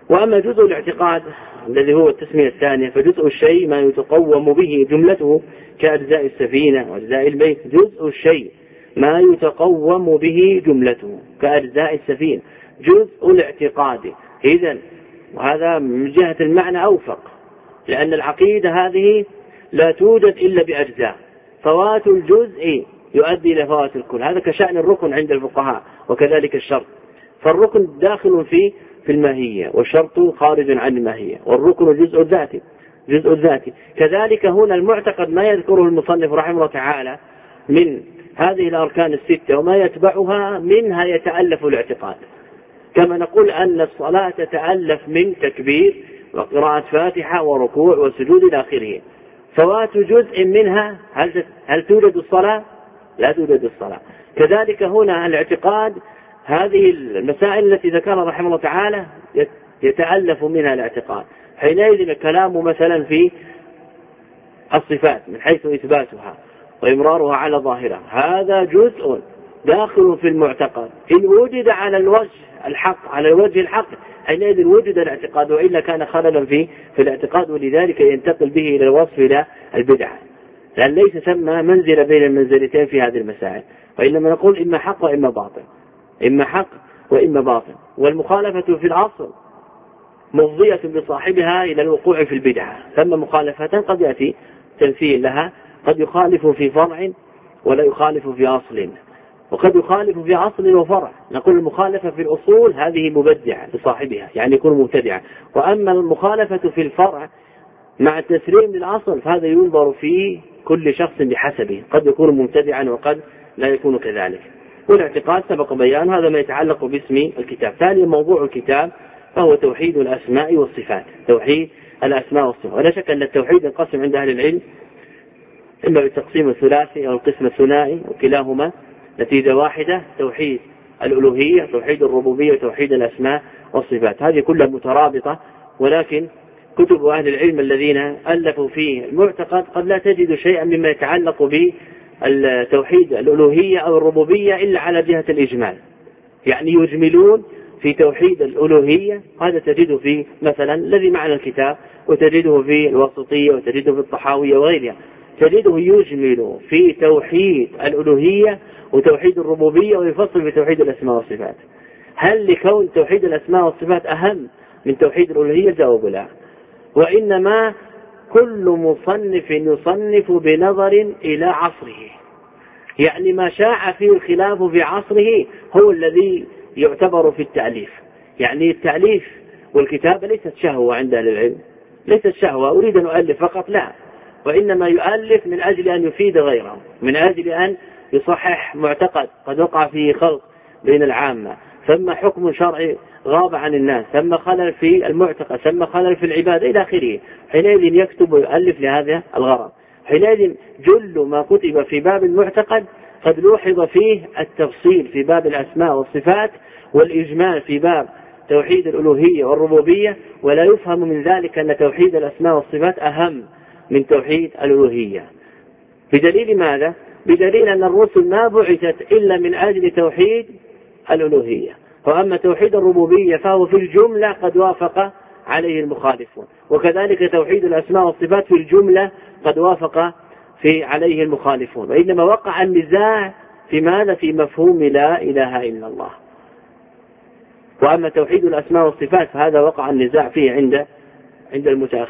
وأما جزء الاعتقاد الذي هو التسمية الثانية فجزء الشيء ما يتقوم به جملته كأجزاء السفينة وأجزاء البيت. جزء الشيء ما يتقوم به جملته كأجزاء السفينة جزء الاعتقاد. إذن وهذا من جهة المعنى أوفق، لأن العقيدة هذه لا توجد إلا بأجزاء، فوات الجزء يؤدي إلى فوات الكل. هذا كشأن الركن عند الفقهاء، وكذلك الشرط. فالركن داخل في الماهية، والشرط خارج عن الماهية، والركن جزء الذاتي. كذلك هنا المعتقد ما يذكره المصنف رحمه الله تعالى من هذه الأركان الستة وما يتبعها منها يتألف الاعتقاد، كما نقول أن الصلاة تتألف من تكبير وقراءة فاتحة وركوع وسجود إلى آخره. فوات جزء منها هل توجد الصلاة؟ لا توجد الصلاة. كذلك هنا الاعتقاد، هذه المسائل التي ذكرها رحمه الله تعالى يتألف منها الاعتقاد. حينئذ الكلام مثلا في الصفات من حيث إثباتها وإمرارها على ظاهرها، هذا جزء داخل في المعتقد. إن وجد على الوجه الحق حينئذ وجد الاعتقاد، وإلا كان خللا في الاعتقاد، ولذلك ينتقل به إلى الوصف إلى البدعة، لأن ليس ثم منزل بين المنزلتين في هذه المسائل، وإنما نقول إما حق وإما باطل، إما حق وإما باطل. والمخالفة في الأصل مفضية بصاحبها إلى الوقوع في البدعة. ثم مخالفة قد يأتي تمثيل لها، قد يخالف في فرع ولا يخالف في أصل، وقد يخالف في أصل وفرع. نقول المخالفة في الأصول هذه مبدعة لصاحبها، يعني يكون مبتدعا. وأما المخالفة في الفرع مع التسليم للأصل فهذا ينظر في كل شخص بحسبه، قد يكون مبتدعا وقد لا يكون كذلك. والاعتقاد سبق بيان هذا ما يتعلق باسم الكتاب. ثانيا موضوع الكتاب فهو توحيد الأسماء والصفات، توحيد الأسماء والصفات. ولا شك أن التوحيد ينقسم عند أهل العلم إما بالتقسيم الثلاثي أو القسم الثنائي، وكلاهما نتيجة واحدة: توحيد الألوهية، توحيد الربوبية، وتوحيد الأسماء والصفات. هذه كلها مترابطة، ولكن كتب أهل العلم الذين ألفوا فيه المعتقد قد لا تجد شيئا مما يتعلق بالتوحيد الألوهية أو الربوبية إلا على جهة الإجمال، يعني يجملون في توحيد الألوهية. هذا تجده في مثلا الذي معنا الكتاب، وتجده في الوسطية، وتجده في الطحاوية وغيرها، تجده يجمل في توحيد الألوهية وتوحيد الربوبية، ويفصل في توحيد الأسماء والصفات. هل لكون توحيد الأسماء والصفات أهم من توحيد الألوهية؟ الجواب لا، وإنما كل مصنف يصنف بنظر إلى عصره، يعني ما شاع فيه الخلاف في عصره هو الذي يعتبر في التأليف. يعني التأليف والكتابة ليست شهوة عند أهل العلم، ليست شهوة أريد أن أؤلف فقط، لا، وإنما يؤلف من أجل أن يفيد غيره، من أجل أن يصحح معتقد قد وقع فيه خلط بين العامة، ثم حكم شرعي غاب عن الناس، ثم خلل في المعتقد، ثم خلل في العبادة إلى آخره. حينئذ يكتب ويؤلف لهذا الغرض. حينئذ جل ما كتب في باب المعتقد قد لوحظ فيه التفصيل في باب الأسماء والصفات، والإجمال في باب توحيد الألوهية والربوبية، ولا يفهم من ذلك أن توحيد الأسماء والصفات أهم من توحيد الألوهية. بدليل ماذا؟ بدليل أن الرسل ما بعثت إلا من أجل توحيد الألوهية، وأما توحيد الربوبية فهو في الجملة قد وافق عليه المخالفون، وكذلك توحيد الأسماء والصفات في الجملة قد وافق عليه المخالفون. وإنما وقع النزاع في ماذا؟ في مفهوم لا إله إلا الله. وأما توحيد الأسماء والصفات فهذا وقع النزاع فيه عند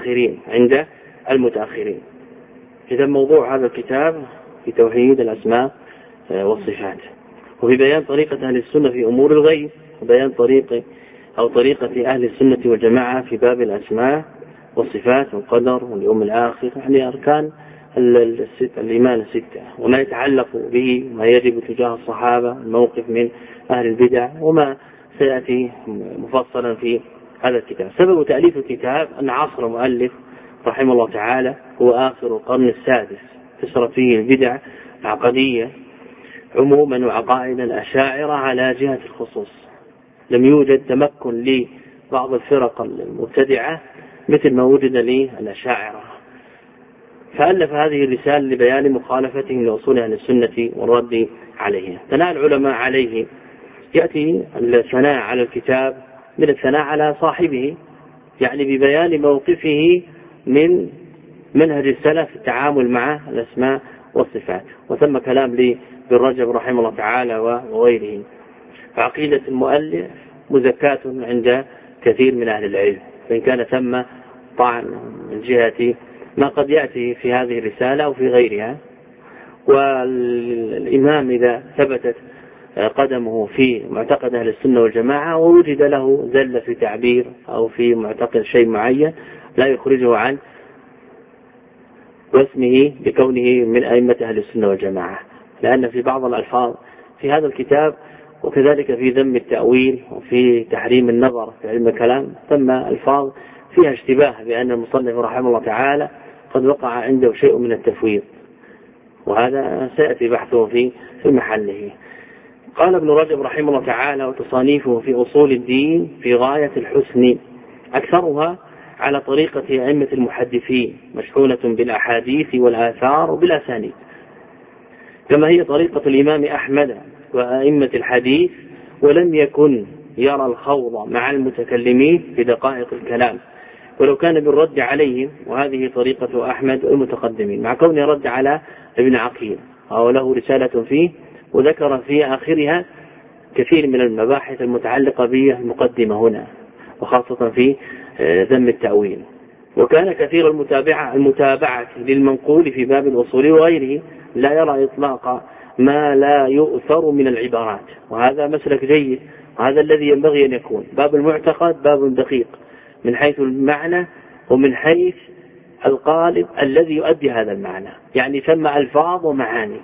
المتأخرين. إذا موضوع هذا الكتاب في توحيد الأسماء والصفات، وفي بيان طريقة أهل السنة في أمور الغيب، وبيان طريقة أهل السنة والجماعة في باب الأسماء والصفات والقدر واليوم الآخر، يعني أركان الإيمان الستة، وما يتعلق به، ما يجب تجاه الصحابة، الموقف من أهل البدع، وما سيأتي مفصلا في هذا الكتاب. سبب تأليف الكتاب أن عصر مؤلف رحمه الله تعالى هو آخر القرن السادس، كثرت فيه البدع العقدية عموما وعقائد الأشاعرة على جهة الخصوص. لم يوجد تمكن لبعض الفرق المبتدعة مثل ما وجد للأشاعرة، فألف هذه الرسالة لبيان مخالفتهم لأصول أهل السنة والرد عليها. ثناء العلماء عليه، يأتي الثناء على الكتاب من الثناء على صاحبه، يعني ببيان موقفه من منهج السلف في التعامل مع الأسماء والصفات. وثم كلام لابن رجب رحمه الله تعالى وغيره. فعقيدة المؤلف مزكاة عند كثير من أهل العلم، فإن كان ثم طعن من جهة ما قد يأتي في هذه الرسالة أو في غيرها. والإمام إذا ثبتت قدمه في معتقد أهل السنة والجماعة ووجد له زل في تعبير أو في معتقد شيء معين لا يخرجه عن واسمه بكونه من أئمة أهل السنة والجماعة، لأن في بعض الألفاظ في هذا الكتاب وكذلك في ذم التأويل وفي تحريم النظر في علم الكلام ثم ألفاظ فيها اشتباه بأن المصنف رحمه الله تعالى قد وقع عنده شيء من التفويض، وهذا سيأتي بحثه في محله. قال ابن رجب رحمه الله تعالى: وتصانيفه في أصول الدين في غاية الحسن، أكثرها على طريقة أئمة المحدثين، مشحونة بالأحاديث والآثار وبالأسانيد، كما هي طريقة الإمام أحمد وأئمة الحديث، ولم يكن يرى الخوض مع المتكلمين في دقائق الكلام ولو كان بالرد عليهم، وهذه طريقة أحمد المتقدمين، مع كونه رد على ابن عقيل أو له رسالة فيه وذكر في آخرها كثير من المباحث المتعلقة بالمقدمة هنا، وخاصة في ذم التأويل. وكان كثير المتابعة للمنقول في باب الأصول وغيره، لا يرى إطلاق ما لا يؤثر من العبارات، وهذا مسلك جيد، وهذا الذي ينبغي أن يكون. باب المعتقد باب دقيق من حيث المعنى ومن حيث القالب الذي يؤدي هذا المعنى، يعني ثم ألفاظ ومعاني،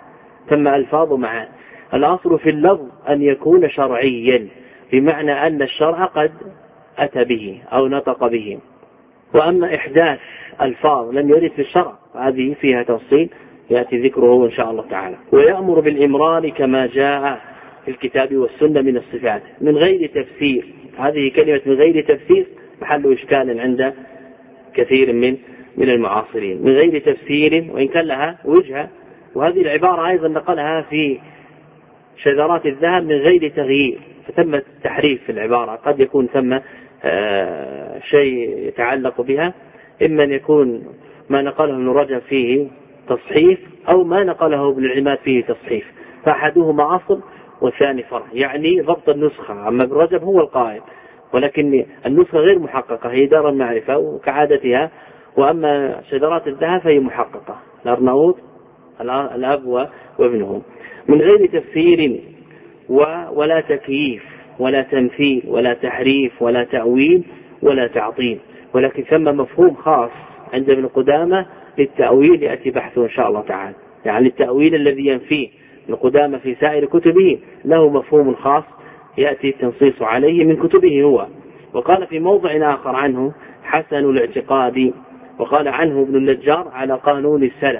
الأصل في اللفظ أن يكون شرعيا، بمعنى أن الشرع قد أتى به أو نطق به. وأما إحداث ألفاظ لم يرد في الشرع هذه فيها تفصيل يأتي ذكره إن شاء الله تعالى. ويأمر بالإمرار كما جاء في الكتاب والسنة من الصفات من غير تفسير. هذه كلمة من غير تفسير محل إشكال عند كثير من المعاصرين، من غير تفسير وإن كان لها وجهة. وهذه العبارة أيضا نقلها في شذرات الذهب من غير تغيير، فتم تحريف في العبارة، قد يكون ثم شيء يتعلق بها، إما أن يكون ما نقله ابن رجب فيه تصحيف أو ما نقله ابن العماد فيه تصحيف، فأحدهما أصل والثاني فرع، يعني ضبط النسخة. أما ابن رجب هو القائد، ولكن النسخة غير محققة، هي دار المعرفة وكعادتها، وأما شذرات الذهب فهي محققة، الأرناؤوط الأب وابنهم، من غير تفسير ولا تكييف ولا تمثيل ولا تحريف ولا تأويل ولا تعطيل، ولكن ثم مفهوم خاص عند ابن قدامة للتأويل يأتي بحثه إن شاء الله تعالى، يعني التأويل الذي ينفيه ابن قدامة في سائر كتبه له مفهوم خاص يأتي التنصيص عليه من كتبه هو. وقال في موضع آخر عنه حسن الاعتقاد، وقال عنه ابن النجار على قانون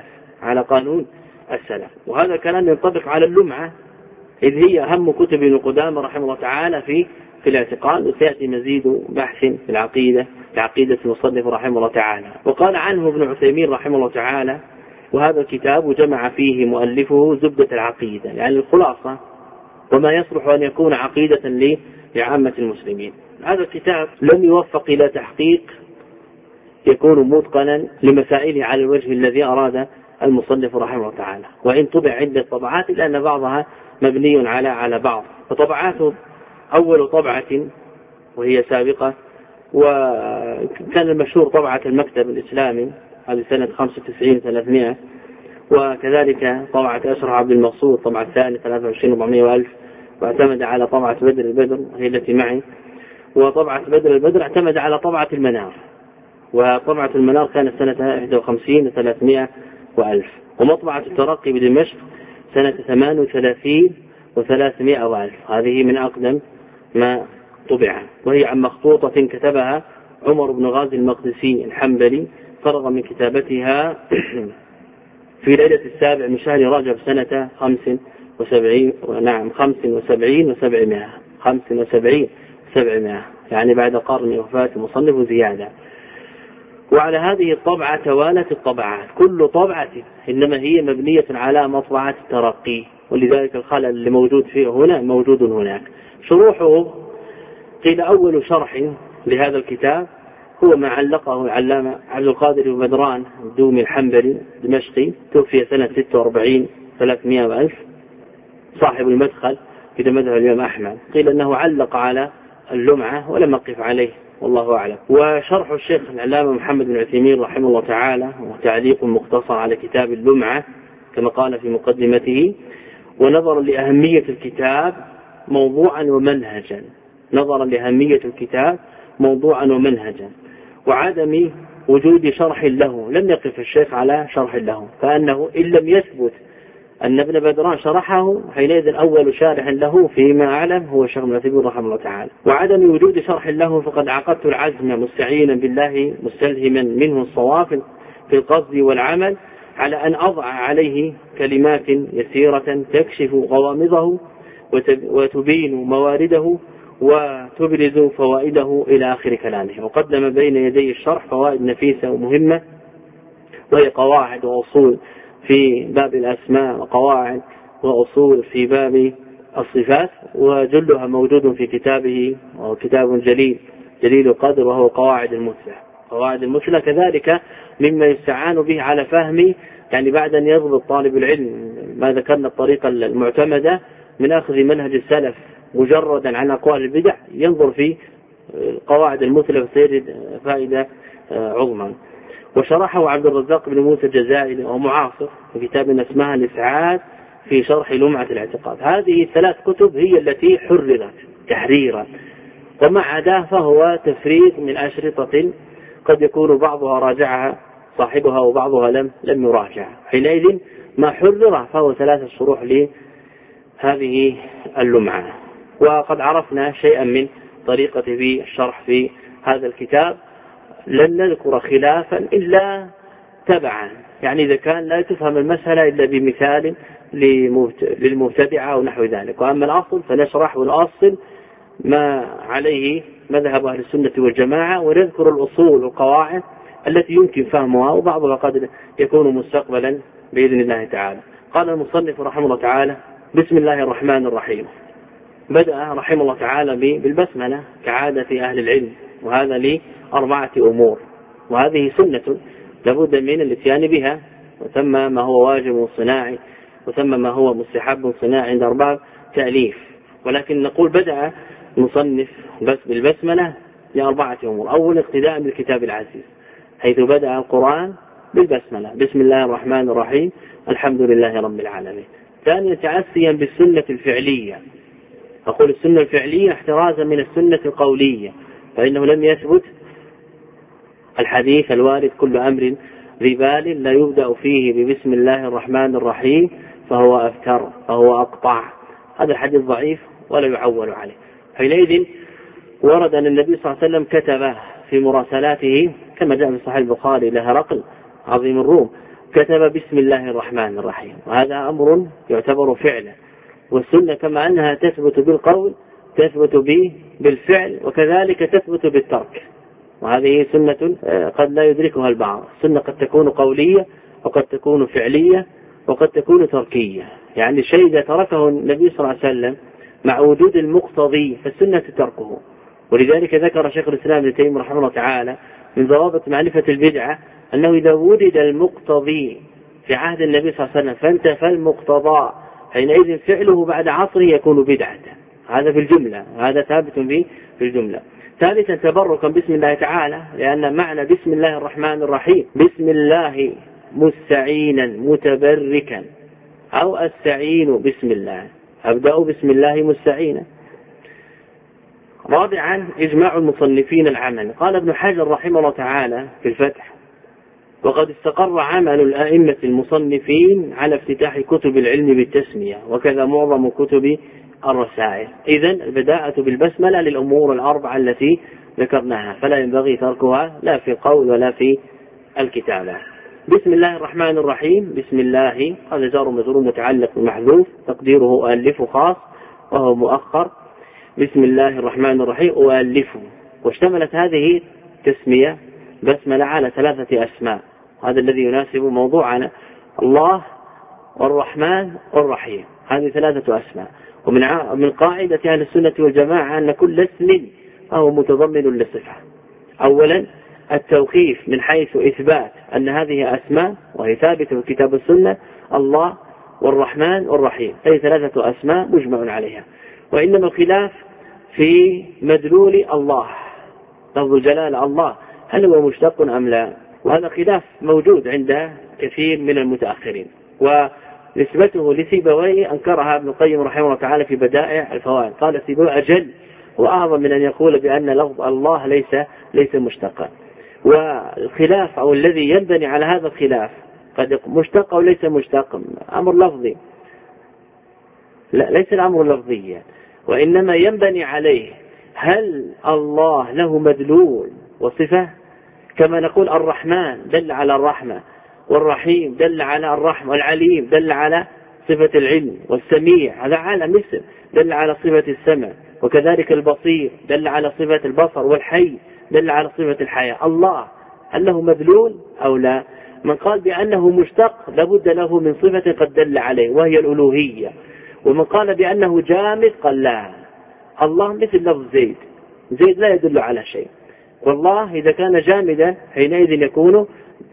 السلف. وهذا الكلام ينطبق على اللمعة، إذ هي أهم كتب ابن قدامة رحمه الله تعالى في الاعتقاد، وسيأتي مزيد بحث في عقيدة المصنف رحمه الله تعالى. وقال عنه ابن عثيمين رحمه الله تعالى: وهذا الكتاب جمع فيه مؤلفه زبدة العقيدة، يعني الخلاصة وما يصلح أن يكون عقيدة لعامة المسلمين. هذا الكتاب لم يوفق إلى تحقيق يكون متقنا لمسائله على الوجه الذي أراد المصنف رحمه الله تعالى، وإن طبع عدة طبعات لأن بعضها مبني على بعض. فطبعاته أول طبعة وهي سابقة، وكان المشهور طبعة المكتب الإسلامي هذه سنة 95-300، وكذلك طبعة أشرح عبد المقصود طبعة الثانية 23,400,000، واعتمد على طبعة بدر البدر هي التي معي، وطبعة بدر البدر اعتمد على طبعة المنار، وطبعة المنار كانت سنة 51,300,000، ومطبعة الترقي بدمشق سنة 38,300,000. هذه من أقدم ما طبع، وهي عن مخطوطة كتبها عمر بن غازي المقدسي الحنبلي، فرغ من كتابتها في ليلة 7 من شهر رجب سنة 75,700، يعني بعد قرن وفاة المصنف زيادة. وعلى هذه الطبعة توالت الطبعات، كل طبعة إنما هي مبنية على مطبعة الترقي، ولذلك الخلل اللي موجود فيه هنا موجود هناك. شروحه قيل أول شرح لهذا الكتاب هو ما علقه العلامة عبد القادر بن بدران الدومي الحنبلي دمشقي، توفي سنة 46 300 وألف، صاحب المدخل في مذهب الإمام أحمد. قيل أنه علق على اللمعة ولم أقف عليه والله أعلم. وشرح الشيخ العلامة محمد بن عثيمين رحمه الله تعالى وتعليق مختصر على كتاب اللمعة كما قال في مقدمته: ونظرا لأهمية الكتاب موضوعا ومنهجا، نظرا لأهمية الكتاب موضوعا ومنهجا وعدم وجود شرح له، لم يقف الشيخ على شرح له، فأنه إن لم يثبت أن ابن بدران شرحه حينئذ أول شارح له فيما أعلم هو الشيخ ابن عثيمين رحمه الله تعالى. وعدم وجود شرح له فقد عقدت العزم مستعينا بالله مستلهما منه الصواب في القصد والعمل على أن أضع عليه كلمات يسيرة تكشف غوامضه وتبين موارده وتبرز فوائده إلى آخر كلامه. وقدم بين يدي الشرح فوائد نفيسة ومهمة، وهي قواعد وأصول في باب الأسماء وقواعد وأصول في باب الصفات، وجلها موجود في كتابه، وهو كتاب جليل القدر، وهو قواعد المثلى. قواعد المثلى كذلك مما يستعان به على فهم، يعني بعد أن يضبط طالب العلم ما ذكرنا الطريقة المعتمدة من أخذ منهج السلف مجردا عن أقوال البدع، ينظر في قواعد المثلى وسيجد فائدة عظمى. وشرحه عبد الرزاق بن موسى الجزائري ومعاصر في كتاب اسمها الإسعاد في شرح لمعة الاعتقاد. هذه الثلاث كتب هي التي حررت تحريرا، وما عداه فهو تفريغ من أشرطة قد يكون بعضها راجعها صاحبها وبعضها لم يراجع. حينئذ ما حرر فهو 3 شروح لهذه اللمعة. وقد عرفنا شيئا من طريقة في الشرح في هذا الكتاب، لن نذكر خلافا إلا تبعا، يعني إذا كان لا تفهم المسألة إلا بمثال للمبتدعة ونحو ذلك. وأما الأصل فنشرح الأصل ما عليه مذهب أهل السنة والجماعة، ونذكر الأصول والقواعد التي يمكن فهمها، وبعضها قد يكون مستقبلا بإذن الله تعالى. قال المصنف رحمه الله تعالى: بسم الله الرحمن الرحيم. بدأ رحمه الله تعالى بالبسملة كعادة أهل العلم، وهذا ل4 أمور، وهذه سنة لابد من الاتيان بها، وثم ما هو واجب صناعي، وثم ما هو مستحب صناعي عند أرباب تأليف. ولكن نقول بدأ المصنف بس بالبسملة ل4 أمور. أول اقتداء بالكتاب العزيز، حيث بدأ القرآن بالبسملة: بسم الله الرحمن الرحيم الحمد لله رب العالمين. ثانيا تعسيا بالسنة الفعلية، أقول السنة الفعلية احترازا من السنة القولية، فإنه لم يثبت الحديث الوارد: كل أمر ذي بال لا يبدأ فيه ببسم الله الرحمن الرحيم فهو أفتر فهو أقطع. هذا الحديث ضعيف ولا يعول عليه. حينئذ ورد أن النبي صلى الله عليه وسلم كتب في مراسلاته كما جاء في صحيح البخاري لهرقل عظيم الروم، كتب بسم الله الرحمن الرحيم، وهذا أمر يعتبر فعلا. والسنة كما أنها تثبت بالقول تثبت بالفعل، وكذلك تثبت بالترك، وهذه سنة قد لا يدركها البعض. السنة قد تكون قولية وقد تكون فعلية وقد تكون تركية، يعني الشيء إذا تركه النبي صلى الله عليه وسلم مع وجود المقتضي فالسنة تركه. ولذلك ذكر شيخ الإسلام ابن تيمية رحمه الله تعالى من ضوابط معرفة البدعة أنه إذا وجد المقتضي في عهد النبي صلى الله عليه وسلم فانتفى المقتضى، حينئذ فعله بعد عصره يكون بدعة. هذا في الجملة، هذا ثابت في الجملة. ثالثا تبركا بسم الله تعالى، لأن معنى بسم الله الرحمن الرحيم بسم الله مستعينا متبركا، أو أستعين بسم الله، أبدأ بسم الله مستعينا. رابعا إجماع المصنفين العمل. قال ابن حجر رحمه الله تعالى في الفتح: وقد استقر عمل الأئمة المصنفين على افتتاح كتب العلم بالتسمية، وكذا معظم كتب الرسائل. إذن البداءة بالبسملة للأمور ال4 التي ذكرناها، فلا ينبغي تركها لا في القول ولا في الكتابة. بسم الله الرحمن الرحيم، بسم الله هذا جار مجرور متعلق بمحذوف تقديره ألف خاص وهو مؤخر. بسم الله الرحمن الرحيم أؤلفه. واشتملت هذه تسمية بسملة على 3 أسماء، هذا الذي يناسب موضوعنا: الله والرحمن والرحيم، هذه 3 أسماء. ومن قاعدة أهل السنة والجماعة أن كل اسم فهو متضمن لصفة. أولا التوقيف من حيث إثبات أن هذه أسماء وهي ثابتة في الكتاب والسنة، الله والرحمن والرحيم، أي 3 أسماء مجمع عليها. وإنما الخلاف في مدلول الله، لفظ جلال الله هل هو مشتق أم لا، وهذا خلاف موجود عند كثير من المتأخرين، ونسبته لسيبويه أنكرها ابن القيم رحمه الله تعالى في بدائع الفوائد. قال سيبويه أجل وأعظم من أن يقول بأن لفظ الله ليس مشتقا. والخلاف أو الذي ينبني على هذا الخلاف قد مشتق أو ليس مشتق أمر لفظي، لا ليس الأمر لفظيا، وإنما ينبني عليه هل الله له مدلول وصفة، كما نقول الرحمن دل على الرحمة، والرحيم دل على الرحمة، والعليم دل على صفة العلم، والسميع هذا عالم اسم دل على صفة السمع، وكذلك البصير دل على صفة البصر، والحي دل على صفة الحياة. الله هل له مدلول أو لا؟ من قال بأنه مشتق لابد له من صفة قد دل عليه وهي الألوهية، ومن قال بأنه جامد قال لا، الله مثل لفظ زيد لا يدل على شيء، والله إذا كان جامدا حينئذ يكون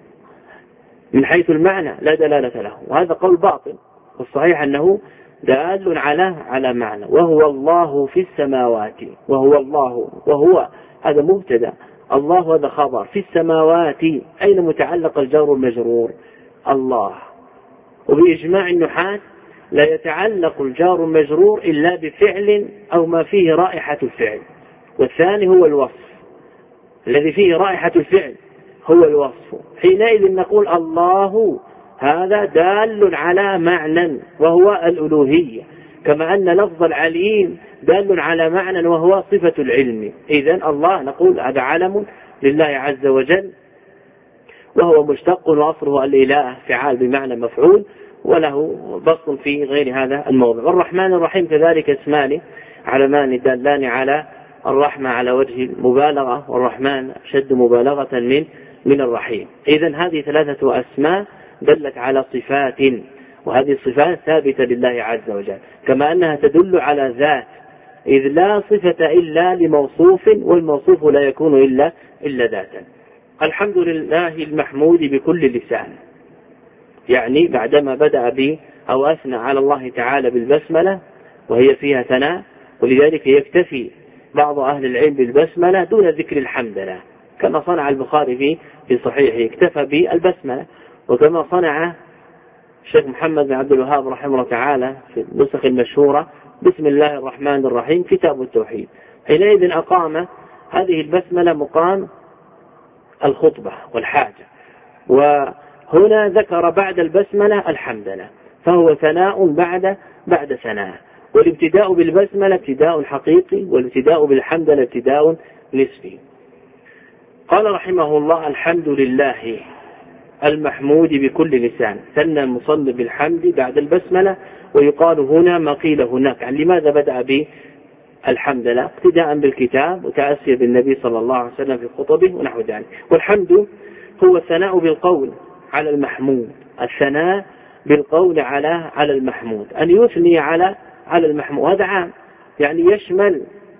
من حيث المعنى لا دلالة له، وهذا قول باطل، والصحيح أنه دال على معنى. وهو الله في السماوات، وهو الله، وهو هذا مبتدا، الله هذا خبر، في السماوات أين متعلق الجار والمجرور؟ الله. وبإجماع النحاة لا يتعلق الجار والمجرور إلا بفعل أو ما فيه رائحة الفعل، والثاني هو الوصف، الذي فيه رائحة الفعل هو الوصف. حينئذ نقول الله هذا دال على معنى وهو الألوهية، كما أن لفظ العليم دال على معنى وهو صفة العلم. إذن الله نقول هذا علم لله عز وجل، وهو مشتق وأصله الإله فعال بمعنى مفعول، وله بسط في غير هذا الموضع. والرحمن الرحيم كذلك اسمان علمان دالان على الرحمة على وجه المبالغة، والرحمن شد مبالغة من الرحيم. إذن هذه 3 أسماء دلت على صفات، وهذه الصفات ثابتة لله عز وجل، كما أنها تدل على ذات، إذ لا صفة إلا لموصوف، والموصوف لا يكون إلا ذاتا. الحمد لله المحمود بكل لسان، يعني بعدما بدأ أو أثنى على الله تعالى بالبسملة وهي فيها ثناء، ولذلك يكتفي بعض أهل العلم بالبسملة دون ذكر الحمد لله، كما صنع البخاري في صحيحه اكتفى بالبسملة، وكما صنع الشيخ محمد بن عبد الوهاب رحمه الله تعالى في النسخ المشهورة بسم الله الرحمن الرحيم كتاب التوحيد. حينئذ أقام هذه البسملة مقام الخطبة والحاجة، وهنا ذكر بعد البسملة الحمد لله، فهو ثناء بعد ثناء، والابتداء بالبسملة ابتداء حقيقي، والابتداء بالحمد لله ابتداء نسبي. قال رحمه الله الحمد لله المحمود بكل لسان، ثنى المصنف بالحمد بعد البسملة، ويقال هنا ما قيل هناك. يعني لماذا بدأ بالحمد لله؟ اقتداء بالكتاب وتأسيا بالنبي صلى الله عليه وسلم في خطبه ونحو ذلك. والحمد هو الثناء بالقول على المحمود، الثناء بالقول على المحمود، أن يثني على المحمود، هذا عام، يعني يشمل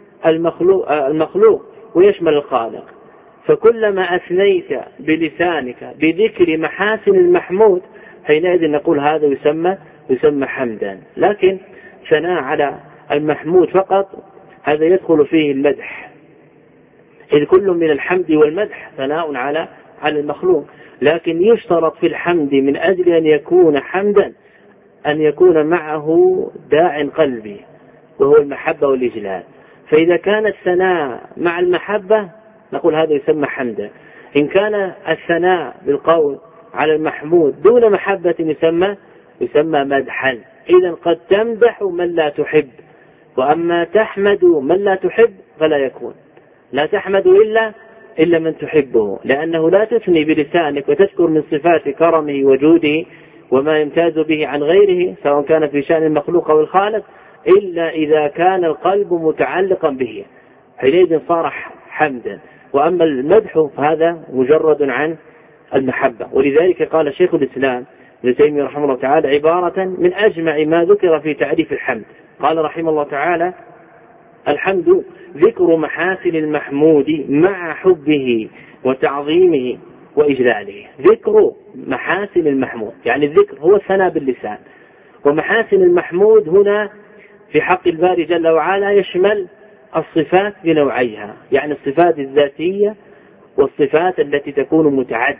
المخلوق ويشمل الخالق. فكلما أثنيت بلسانك بذكر محاسن المحمود حينئذ نقول هذا يسمى حمدا. لكن ثناء على المحمود فقط هذا يدخل فيه المدح، إذ كل من الحمد والمدح ثناء على المخلوق، لكن يشترط في الحمد من أجل أن يكون حمدا أن يكون معه داع قلبي وهو المحبة والإجلال. فإذا كان الثناء مع المحبة نقول هذا يسمى حمدا. إن كان الثناء بالقول على المحمود دون محبة يسمى مدحا. إذا قد تمدح من لا تحب، وأما تحمد من لا تحب فلا يكون، لا تحمد إلا من تحبه، لأنه لا تثني بلسانك وتذكر من صفات كرمه وجوده وما يمتاز به عن غيره سواء كان في شأن المخلوق أو الخالق إلا إذا كان القلب متعلقا به، حينئذ صار حمدا. وأما المدح فهذا مجرد عن المحبة. ولذلك قال شيخ الإسلام ابن تيمية رحمه الله تعالى عبارة من أجمع ما ذكر في تعريف الحمد، قال رحمه الله تعالى الحمد ذكر محاسن المحمود مع حبه وتعظيمه وإجلاله. ذكر محاسن المحمود، يعني الذكر هو الثناء باللسان، ومحاسن المحمود هنا في حق الباري جل وعلا يشمل الصفات بنوعيها، يعني الصفات الذاتية والصفات التي تكون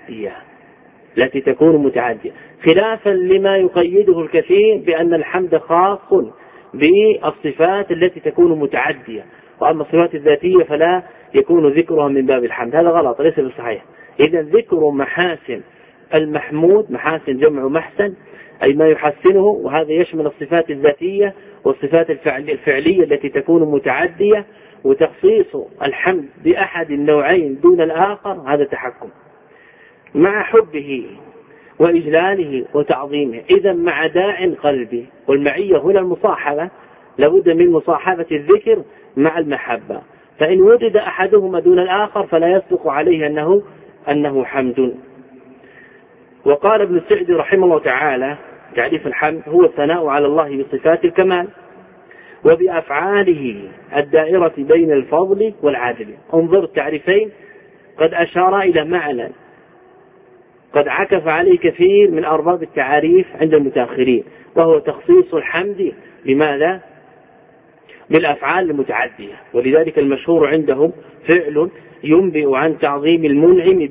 متعدية، خلافا لما يقيده الكثير بأن الحمد خاص بالصفات التي تكون متعدية، وأما الصفات الذاتية فلا يكون ذكرها من باب الحمد. هذا غلط، ليس بالصحيح. إذا ذكر محاسن المحمود، محاسن جمع محسن أي ما يحسنه، وهذا يشمل الصفات الذاتية والصفات الفعلية التي تكون متعدية، وتخصيص الحمد بأحد النوعين دون الآخر هذا تحكم، مع حبه وإجلاله وتعظيمه. إذا مع داع قلبي، والمعية هنا المصاحبة، لابد من مصاحبة الذكر مع المحبة، فإن وجد أحدهما دون الآخر فلا يصدق عليه أنه حمد. وقال ابن السعدي رحمه الله تعالى: تعريف الحمد هو الثناء على الله بصفات الكمال وبأفعاله الدائرة بين الفضل والعدل. انظر التعريفين قد أشار إلى معنى قد عكف عليه كثير من أرباب التعاريف عند المتأخرين، وهو تخصيص الحمد بماذا؟ بالأفعال المتعدية. ولذلك المشهور عندهم فعل ينبئ عن تعظيم المنعم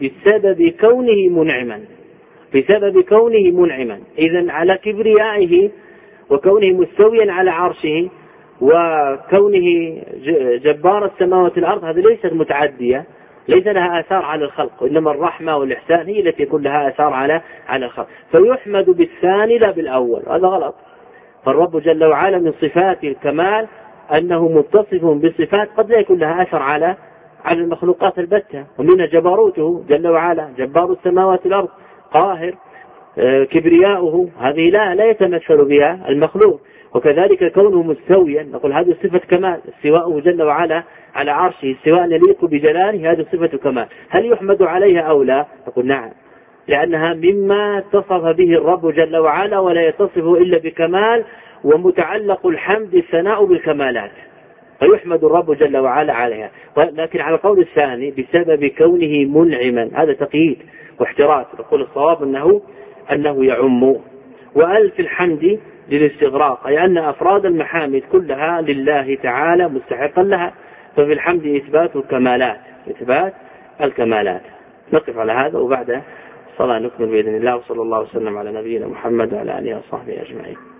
بسبب كونه منعما، إذن على كبريائه وكونه مستويا على عرشه وكونه جبار السماوات والأرض، هذه ليست متعدية، ليس لها آثار على الخلق، إنما الرحمة والإحسان هي التي يكون لها آثار على الخلق، فيحمد بالثاني لا بالأول. هذا غلط. فالرب جل وعلا من صفات الكمال أنه متصف بصفات قد لا يكون لها أثر على المخلوقات البتة، ومنها جبروته جل وعلا، جبار السماوات والأرض، قاهر، كبرياؤه، هذه لا يتمثل بها المخلوق. وكذلك كونه مستويا، نقول هذه صفة كمال، استواءه جل وعلا على عرشه استواء يليق بجلاله، هذه صفة كمال. هل يحمد عليها أو لا؟ نقول نعم، لأنها مما اتصف به الرب جل وعلا ولا يتصف إلا بكمال، ومتعلق الحمد الثناء بالكمالات، فيحمد الرب جل وعلا عليها. لكن على القول الثاني بسبب كونه منعما، هذا تقييد واحتراز. نقول الصواب أنه يعم. وألف الحمد للاستغراق، أي أن أفراد المحامد كلها لله تعالى مستحقا لها، ففي الحمد إثبات الكمالات. نقف على هذا، وبعد الصلاة نكمل بإذن الله، وصلى الله وسلم على نبينا محمد وعلى آله وصحبه أجمعين.